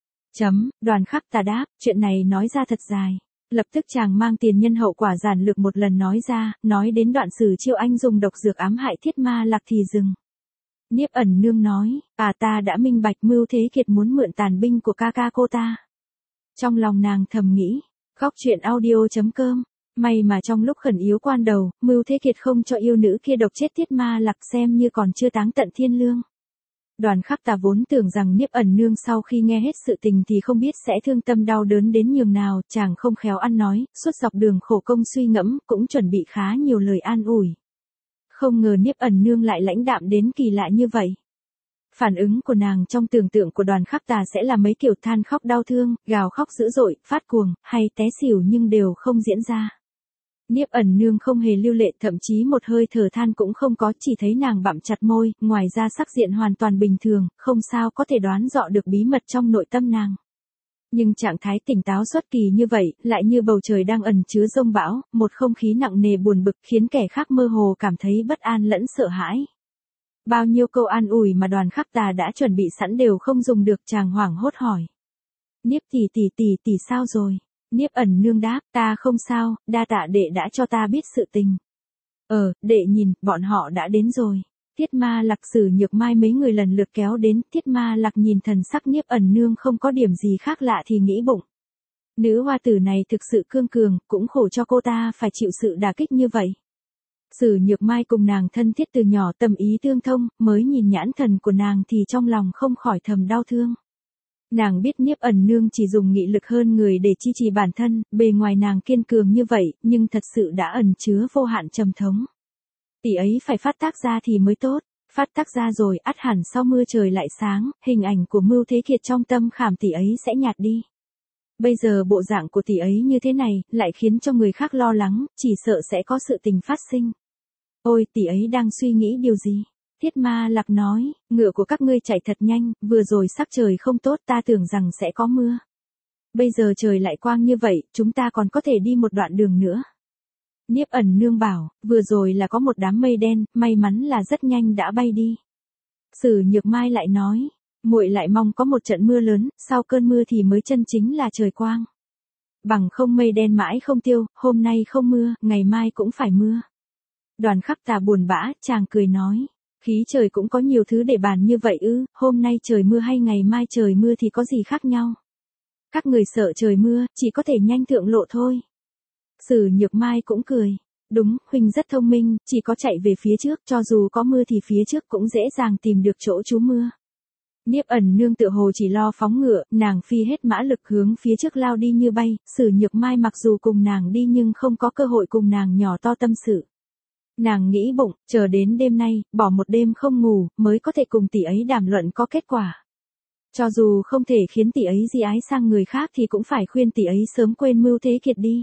Đoàn Khắc Tà đáp, chuyện này nói ra thật dài. Lập tức chàng mang tiền nhân hậu quả giản lược một lần nói ra, nói đến đoạn Sử Chiêu Anh dùng độc dược ám hại Thiết Ma Lạc thì dừng. Niếp Ẩn Nương nói, ta đã minh bạch Mưu Thế Kiệt muốn mượn tàn binh của ca ca cô ta. Trong lòng nàng thầm nghĩ, góc truyện audio.com. May mà trong lúc khẩn yếu quan đầu, Mưu Thế Kiệt không cho yêu nữ kia độc chết Thiết Ma Lạc, xem như còn chưa táng tận thiên lương. Đoàn Khắc Tà vốn tưởng rằng Niếp Ẩn Nương sau khi nghe hết sự tình thì không biết sẽ thương tâm đau đớn đến nhường nào, chàng không khéo ăn nói, suốt dọc đường khổ công suy ngẫm, cũng chuẩn bị khá nhiều lời an ủi. Không ngờ Niếp Ẩn Nương lại lãnh đạm đến kỳ lạ như vậy. Phản ứng của nàng trong tưởng tượng của Đoàn Khắc Tà sẽ là mấy kiểu than khóc đau thương, gào khóc dữ dội, phát cuồng, hay té xỉu, nhưng đều không diễn ra. Niếp Ẩn Nương không hề lưu lệ, thậm chí một hơi thở than cũng không có, chỉ thấy nàng bặm chặt môi, ngoài ra sắc diện hoàn toàn bình thường, không sao có thể đoán rõ được bí mật trong nội tâm nàng. Nhưng trạng thái tỉnh táo xuất kỳ như vậy, lại như bầu trời đang ẩn chứa giông bão, một không khí nặng nề buồn bực khiến kẻ khác mơ hồ cảm thấy bất an lẫn sợ hãi. Bao nhiêu câu an ủi mà Đoàn Khắc Tà đã chuẩn bị sẵn đều không dùng được, chàng hoảng hốt hỏi. Niếp tỷ sao rồi? Niếp Ẩn Nương đáp, ta không sao, đa tạ đệ đã cho ta biết sự tình. Đệ nhìn, bọn họ đã đến rồi. Thiết Ma Lạc, Sử Nhược Mai mấy người lần lượt kéo đến, Thiết Ma Lạc nhìn thần sắc Niếp Ẩn Nương không có điểm gì khác lạ thì nghĩ bụng. Nữ hoa tử này thực sự cương cường, cũng khổ cho cô ta phải chịu sự đả kích như vậy. Sử Nhược Mai cùng nàng thân thiết từ nhỏ, tâm ý tương thông, mới nhìn nhãn thần của nàng thì trong lòng không khỏi thầm đau thương. Nàng biết Niếp Ẩn Nương chỉ dùng nghị lực hơn người để chi trì bản thân, bề ngoài nàng kiên cường như vậy, nhưng thật sự đã ẩn chứa vô hạn trầm thống. Tỷ ấy phải phát tác ra thì mới tốt, phát tác ra rồi ắt hẳn sau mưa trời lại sáng, hình ảnh của Mưu Thế Kiệt trong tâm khảm tỷ ấy sẽ nhạt đi. Bây giờ bộ dạng của tỷ ấy như thế này, lại khiến cho người khác lo lắng, chỉ sợ sẽ có sự tình phát sinh. Ôi, tỷ ấy đang suy nghĩ điều gì? Thiết Ma Lạc nói, ngựa của các ngươi chạy thật nhanh, vừa rồi sắc trời không tốt, ta tưởng rằng sẽ có mưa. Bây giờ trời lại quang như vậy, chúng ta còn có thể đi một đoạn đường nữa. Niếp Ẩn Nương bảo, vừa rồi là có một đám mây đen, may mắn là rất nhanh đã bay đi. Sử Nhược Mai lại nói, muội lại mong có một trận mưa lớn, sau cơn mưa thì mới chân chính là trời quang. Bằng không mây đen mãi không tiêu, hôm nay không mưa, ngày mai cũng phải mưa. Đoàn Khắc Tà buồn bã, chàng cười nói, khí trời cũng có nhiều thứ để bàn như vậy ư, hôm nay trời mưa hay ngày mai trời mưa thì có gì khác nhau. Các người sợ trời mưa, chỉ có thể nhanh thượng lộ thôi. Sử Nhược Mai cũng cười. Đúng, huynh rất thông minh, chỉ có chạy về phía trước, cho dù có mưa thì phía trước cũng dễ dàng tìm được chỗ trú mưa. Niếp Ẩn Nương tựa hồ chỉ lo phóng ngựa, nàng phi hết mã lực hướng phía trước lao đi như bay, Sử Nhược Mai mặc dù cùng nàng đi nhưng không có cơ hội cùng nàng nhỏ to tâm sự. Nàng nghĩ bụng, chờ đến đêm nay, bỏ một đêm không ngủ, mới có thể cùng tỷ ấy đàm luận có kết quả. Cho dù không thể khiến tỷ ấy di ái sang người khác thì cũng phải khuyên tỷ ấy sớm quên mưu thế kiệt đi.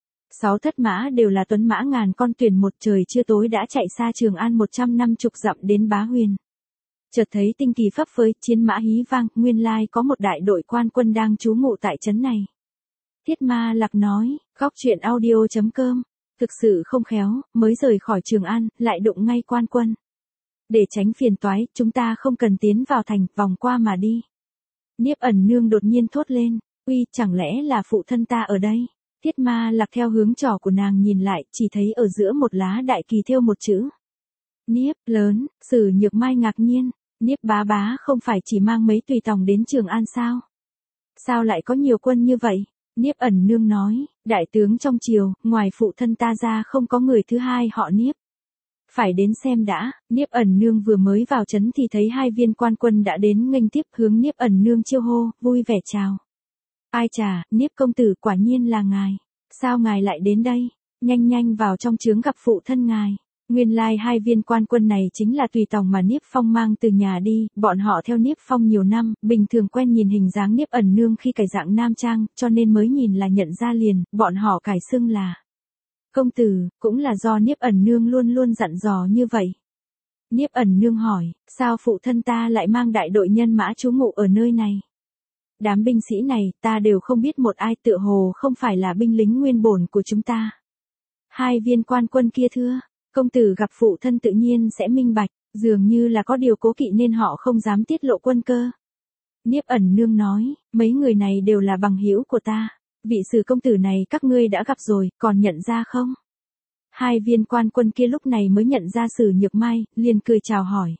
6 thất mã đều là tuấn mã ngàn con, tuyển một trời chưa tối đã chạy xa Trường An 150 dặm đến Bá Huyền. Chợt thấy tinh kỳ phấp phới, chiến mã hí vang, nguyên lai có một đại đội quan quân đang trú ngụ tại trấn này. Thiết Ma Lạc nói, góc truyện audio.com, thực sự không khéo, mới rời khỏi Trường An, lại đụng ngay quan quân. Để tránh phiền toái, chúng ta không cần tiến vào thành, vòng qua mà đi. Niếp Ẩn Nương đột nhiên thốt lên, uy, chẳng lẽ là phụ thân ta ở đây? Thiết Ma Lạc theo hướng trỏ của nàng nhìn lại, chỉ thấy ở giữa một lá đại kỳ thêu một chữ. Niếp, lớn, Sử Nhược Mai ngạc nhiên, Niếp bá bá không phải chỉ mang mấy tùy tòng đến Trường An sao? Sao lại có nhiều quân như vậy? Niếp Ẩn Nương nói, đại tướng trong triều, ngoài phụ thân ta ra không có người thứ hai họ Niếp. Phải đến xem đã, Niếp Ẩn Nương vừa mới vào trấn thì thấy 2 viên quan quân đã đến nghênh tiếp, hướng Niếp Ẩn Nương chiêu hô, vui vẻ chào. Ai chà, Niếp công tử quả nhiên là ngài. Sao ngài lại đến đây? Nhanh nhanh vào trong trướng gặp phụ thân ngài. Nguyên lai 2 viên quan quân này chính là tùy tòng mà Niếp Phong mang từ nhà đi, bọn họ theo Niếp Phong nhiều năm, bình thường quen nhìn hình dáng Niếp Ẩn Nương khi cải dạng nam trang, cho nên mới nhìn là nhận ra liền, bọn họ cải xưng là công tử, cũng là do Niếp Ẩn Nương luôn luôn dặn dò như vậy. Niếp Ẩn Nương hỏi, sao phụ thân ta lại mang đại đội nhân mã trú ngụ ở nơi này? Đám binh sĩ này, ta đều không biết một ai, tựa hồ không phải là binh lính nguyên bổn của chúng ta. 2 viên quan quân kia thưa, công tử gặp phụ thân tự nhiên sẽ minh bạch, dường như là có điều cố kỵ nên họ không dám tiết lộ quân cơ. Niếp Ẩn Nương nói, mấy người này đều là bằng hữu của ta, vị Sử công tử này các ngươi đã gặp rồi, còn nhận ra không? 2 viên quan quân kia lúc này mới nhận ra Sử Nhược Mai, liền cười chào hỏi.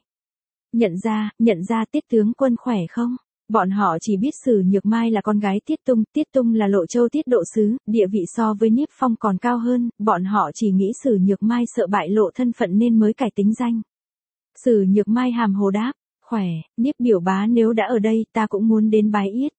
Nhận ra Tiết tướng quân khỏe không? Bọn họ chỉ biết Sử Nhược Mai là con gái Tiết Tung là Lộ Châu tiết độ sứ, địa vị so với Niếp Phong còn cao hơn, bọn họ chỉ nghĩ Sử Nhược Mai sợ bại lộ thân phận nên mới cải tính danh. Sử Nhược Mai hàm hồ đáp, khỏe, Niếp biểu bá nếu đã ở đây ta cũng muốn đến bái yết.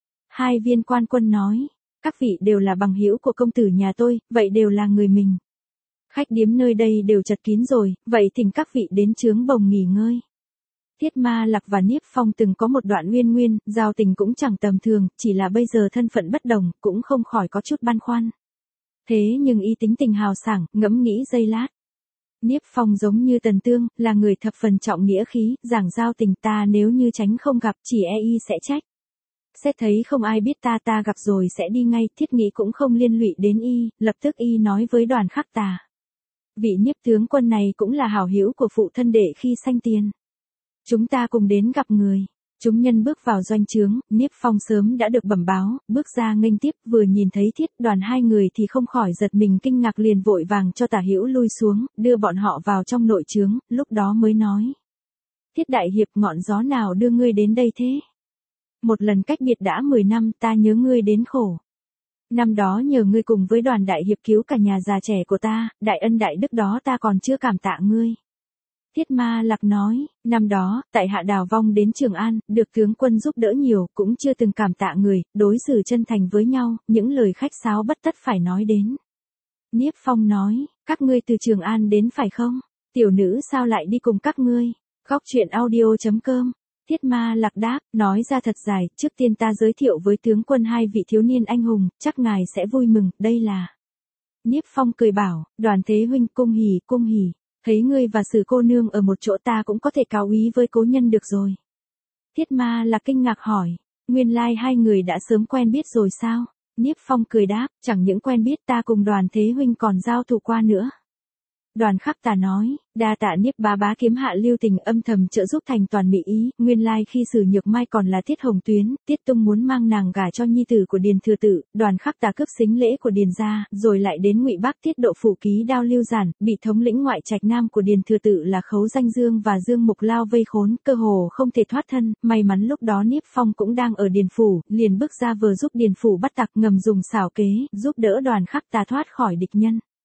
2 viên quan quân nói, các vị đều là bằng hữu của công tử nhà tôi, vậy đều là người mình. Khách điếm nơi đây đều chật kín rồi, vậy thỉnh các vị đến trướng bồng nghỉ ngơi. Thiết Ma Lạc và Niếp Phong từng có một đoạn uyên nguyên, giao tình cũng chẳng tầm thường, chỉ là bây giờ thân phận bất đồng, cũng không khỏi có chút băn khoăn. Thế nhưng y tính tình hào sảng, ngẫm nghĩ giây lát. Niếp Phong giống như Tần Tương, là người thập phần trọng nghĩa khí, giảng giao tình, ta nếu như tránh không gặp chỉ e y sẽ trách. Xét thấy không ai biết ta gặp rồi sẽ đi ngay, thiết nghĩ cũng không liên lụy đến y, lập tức y nói với Đoàn Khắc Tà. Vị Niếp tướng quân này cũng là hảo hữu của phụ thân đệ khi sanh tiền. Chúng ta cùng đến gặp người. Chúng nhân bước vào doanh trướng, Niếp Phong sớm đã được bẩm báo, bước ra nghênh tiếp, vừa nhìn thấy Thiết Đoàn 2 người thì không khỏi giật mình kinh ngạc, liền vội vàng cho Tả Hữu lui xuống, đưa bọn họ vào trong nội trướng, lúc đó mới nói. Thiết đại hiệp, ngọn gió nào đưa ngươi đến đây thế? Một lần cách biệt đã 10 năm, ta nhớ ngươi đến khổ. Năm đó nhờ ngươi cùng với Đoàn đại hiệp cứu cả nhà già trẻ của ta, đại ân đại đức đó ta còn chưa cảm tạ ngươi. Thiết Ma Lạc nói, năm đó, tại hạ đào vong đến Trường An, được tướng quân giúp đỡ nhiều, cũng chưa từng cảm tạ người, đối xử chân thành với nhau, những lời khách sáo bất tất phải nói đến. Niếp Phong nói, các ngươi từ Trường An đến phải không? Tiểu nữ sao lại đi cùng các ngươi? Góc truyện audio.com. Thiết Ma Lạc đáp, nói ra thật dài, trước tiên ta giới thiệu với tướng quân 2 vị thiếu niên anh hùng, chắc ngài sẽ vui mừng, đây là. Niếp Phong cười bảo, Đoàn thế huynh, cung hỉ. Thấy ngươi và Sử cô nương ở một chỗ ta cũng có thể cáo ý với cố nhân được rồi. Thiết Ma Lạc kinh ngạc hỏi, nguyên lai 2 người đã sớm quen biết rồi sao? Niếp Phong cười đáp, chẳng những quen biết, ta cùng Đoàn thế huynh còn giao thủ qua nữa. Đoàn Khắc Tà nói, đa tạ Niếp bá bá kiếm hạ lưu tình, âm thầm trợ giúp thành toàn mỹ ý, nguyên lai khi Sử Nhược Mai còn là Tiết Hồng Tuyến, Tiết Tung muốn mang nàng gả cho nhi tử của Điền Thừa Tự, Đoàn Khắc Tà cướp sính lễ của Điền gia, rồi lại đến Ngụy Bắc tiết độ phủ ký đao Lưu Giản, bị thống lĩnh ngoại trạch nam của Điền Thừa Tự là Khấu Danh Dương và Dương Mục Lao vây khốn, cơ hồ không thể thoát thân, may mắn lúc đó Niếp Phong cũng đang ở Điền phủ, liền bước ra vừa giúp Điền phủ bắt tặc, ngầm dùng xảo kế, giúp đỡ Đoàn Khắc Tà thoát khỏi địch nhân.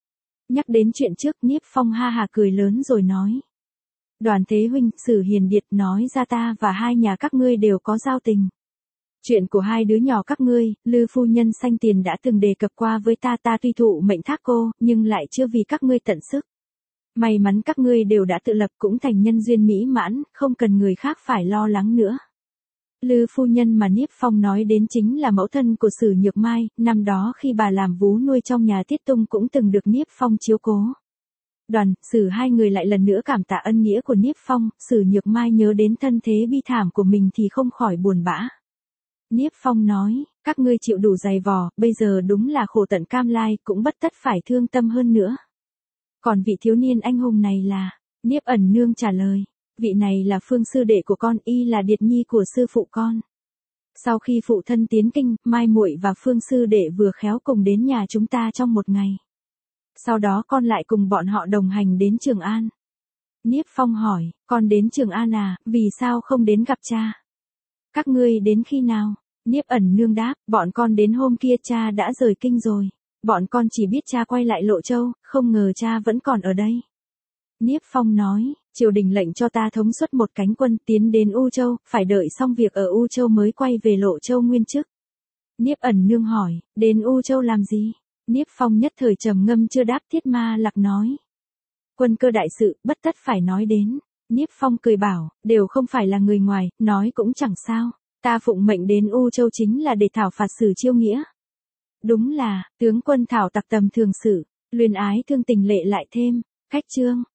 Nhắc đến chuyện trước, Niếp Phong ha hà cười lớn rồi nói. Đoàn Thế huynh, Sử Hiền Điệt, nói ra ta và hai nhà các ngươi đều có giao tình. Chuyện của hai đứa nhỏ các ngươi, Lư phu nhân Sanh Tiền đã từng đề cập qua với ta, ta tuy thụ mệnh thác cô, nhưng lại chưa vì các ngươi tận sức. May mắn các ngươi đều đã tự lập, cũng thành nhân duyên mỹ mãn, không cần người khác phải lo lắng nữa. Lư phu nhân mà Niếp Phong nói đến chính là mẫu thân của Sử Nhược Mai, năm đó khi bà làm vú nuôi trong nhà Tiết Tung cũng từng được Niếp Phong chiếu cố. Đoàn, Sử hai người lại lần nữa cảm tạ ân nghĩa của Niếp Phong, Sử Nhược Mai nhớ đến thân thế bi thảm của mình thì không khỏi buồn bã. Niếp Phong nói, các ngươi chịu đủ dày vò, bây giờ đúng là khổ tận cam lai, cũng bất tất phải thương tâm hơn nữa. Còn vị thiếu niên anh hùng này là, Niếp Ẩn Nương trả lời, vị này là Phương sư đệ của con, y là điệt nhi của sư phụ con. Sau khi phụ thân tiến kinh, Mai muội và Phương sư đệ vừa khéo cùng đến nhà chúng ta trong một ngày. Sau đó con lại cùng bọn họ đồng hành đến Trường An. Niếp Phong hỏi, con đến Trường An à, vì sao không đến gặp cha? Các ngươi đến khi nào? Niếp Ẩn Nương đáp, bọn con đến hôm kia cha đã rời kinh rồi. Bọn con chỉ biết cha quay lại Lộ Châu, không ngờ cha vẫn còn ở đây. Niếp Phong nói, triều đình lệnh cho ta thống suất một cánh quân tiến đến U Châu, phải đợi xong việc ở U Châu mới quay về Lộ Châu nguyên chức. Niếp Ẩn Nương hỏi, đến U Châu làm gì? Niếp Phong nhất thời trầm ngâm chưa đáp. Thiết Ma Lạc nói, quân cơ đại sự, bất tất phải nói đến. Niếp Phong cười bảo, đều không phải là người ngoài, nói cũng chẳng sao. Ta phụng mệnh đến U Châu chính là để thảo phạt Sử Chiêu Nghĩa. Đúng là, tướng quân thảo tặc tầm thường sự, luyên ái thương tình lệ lại thêm. Khách chương.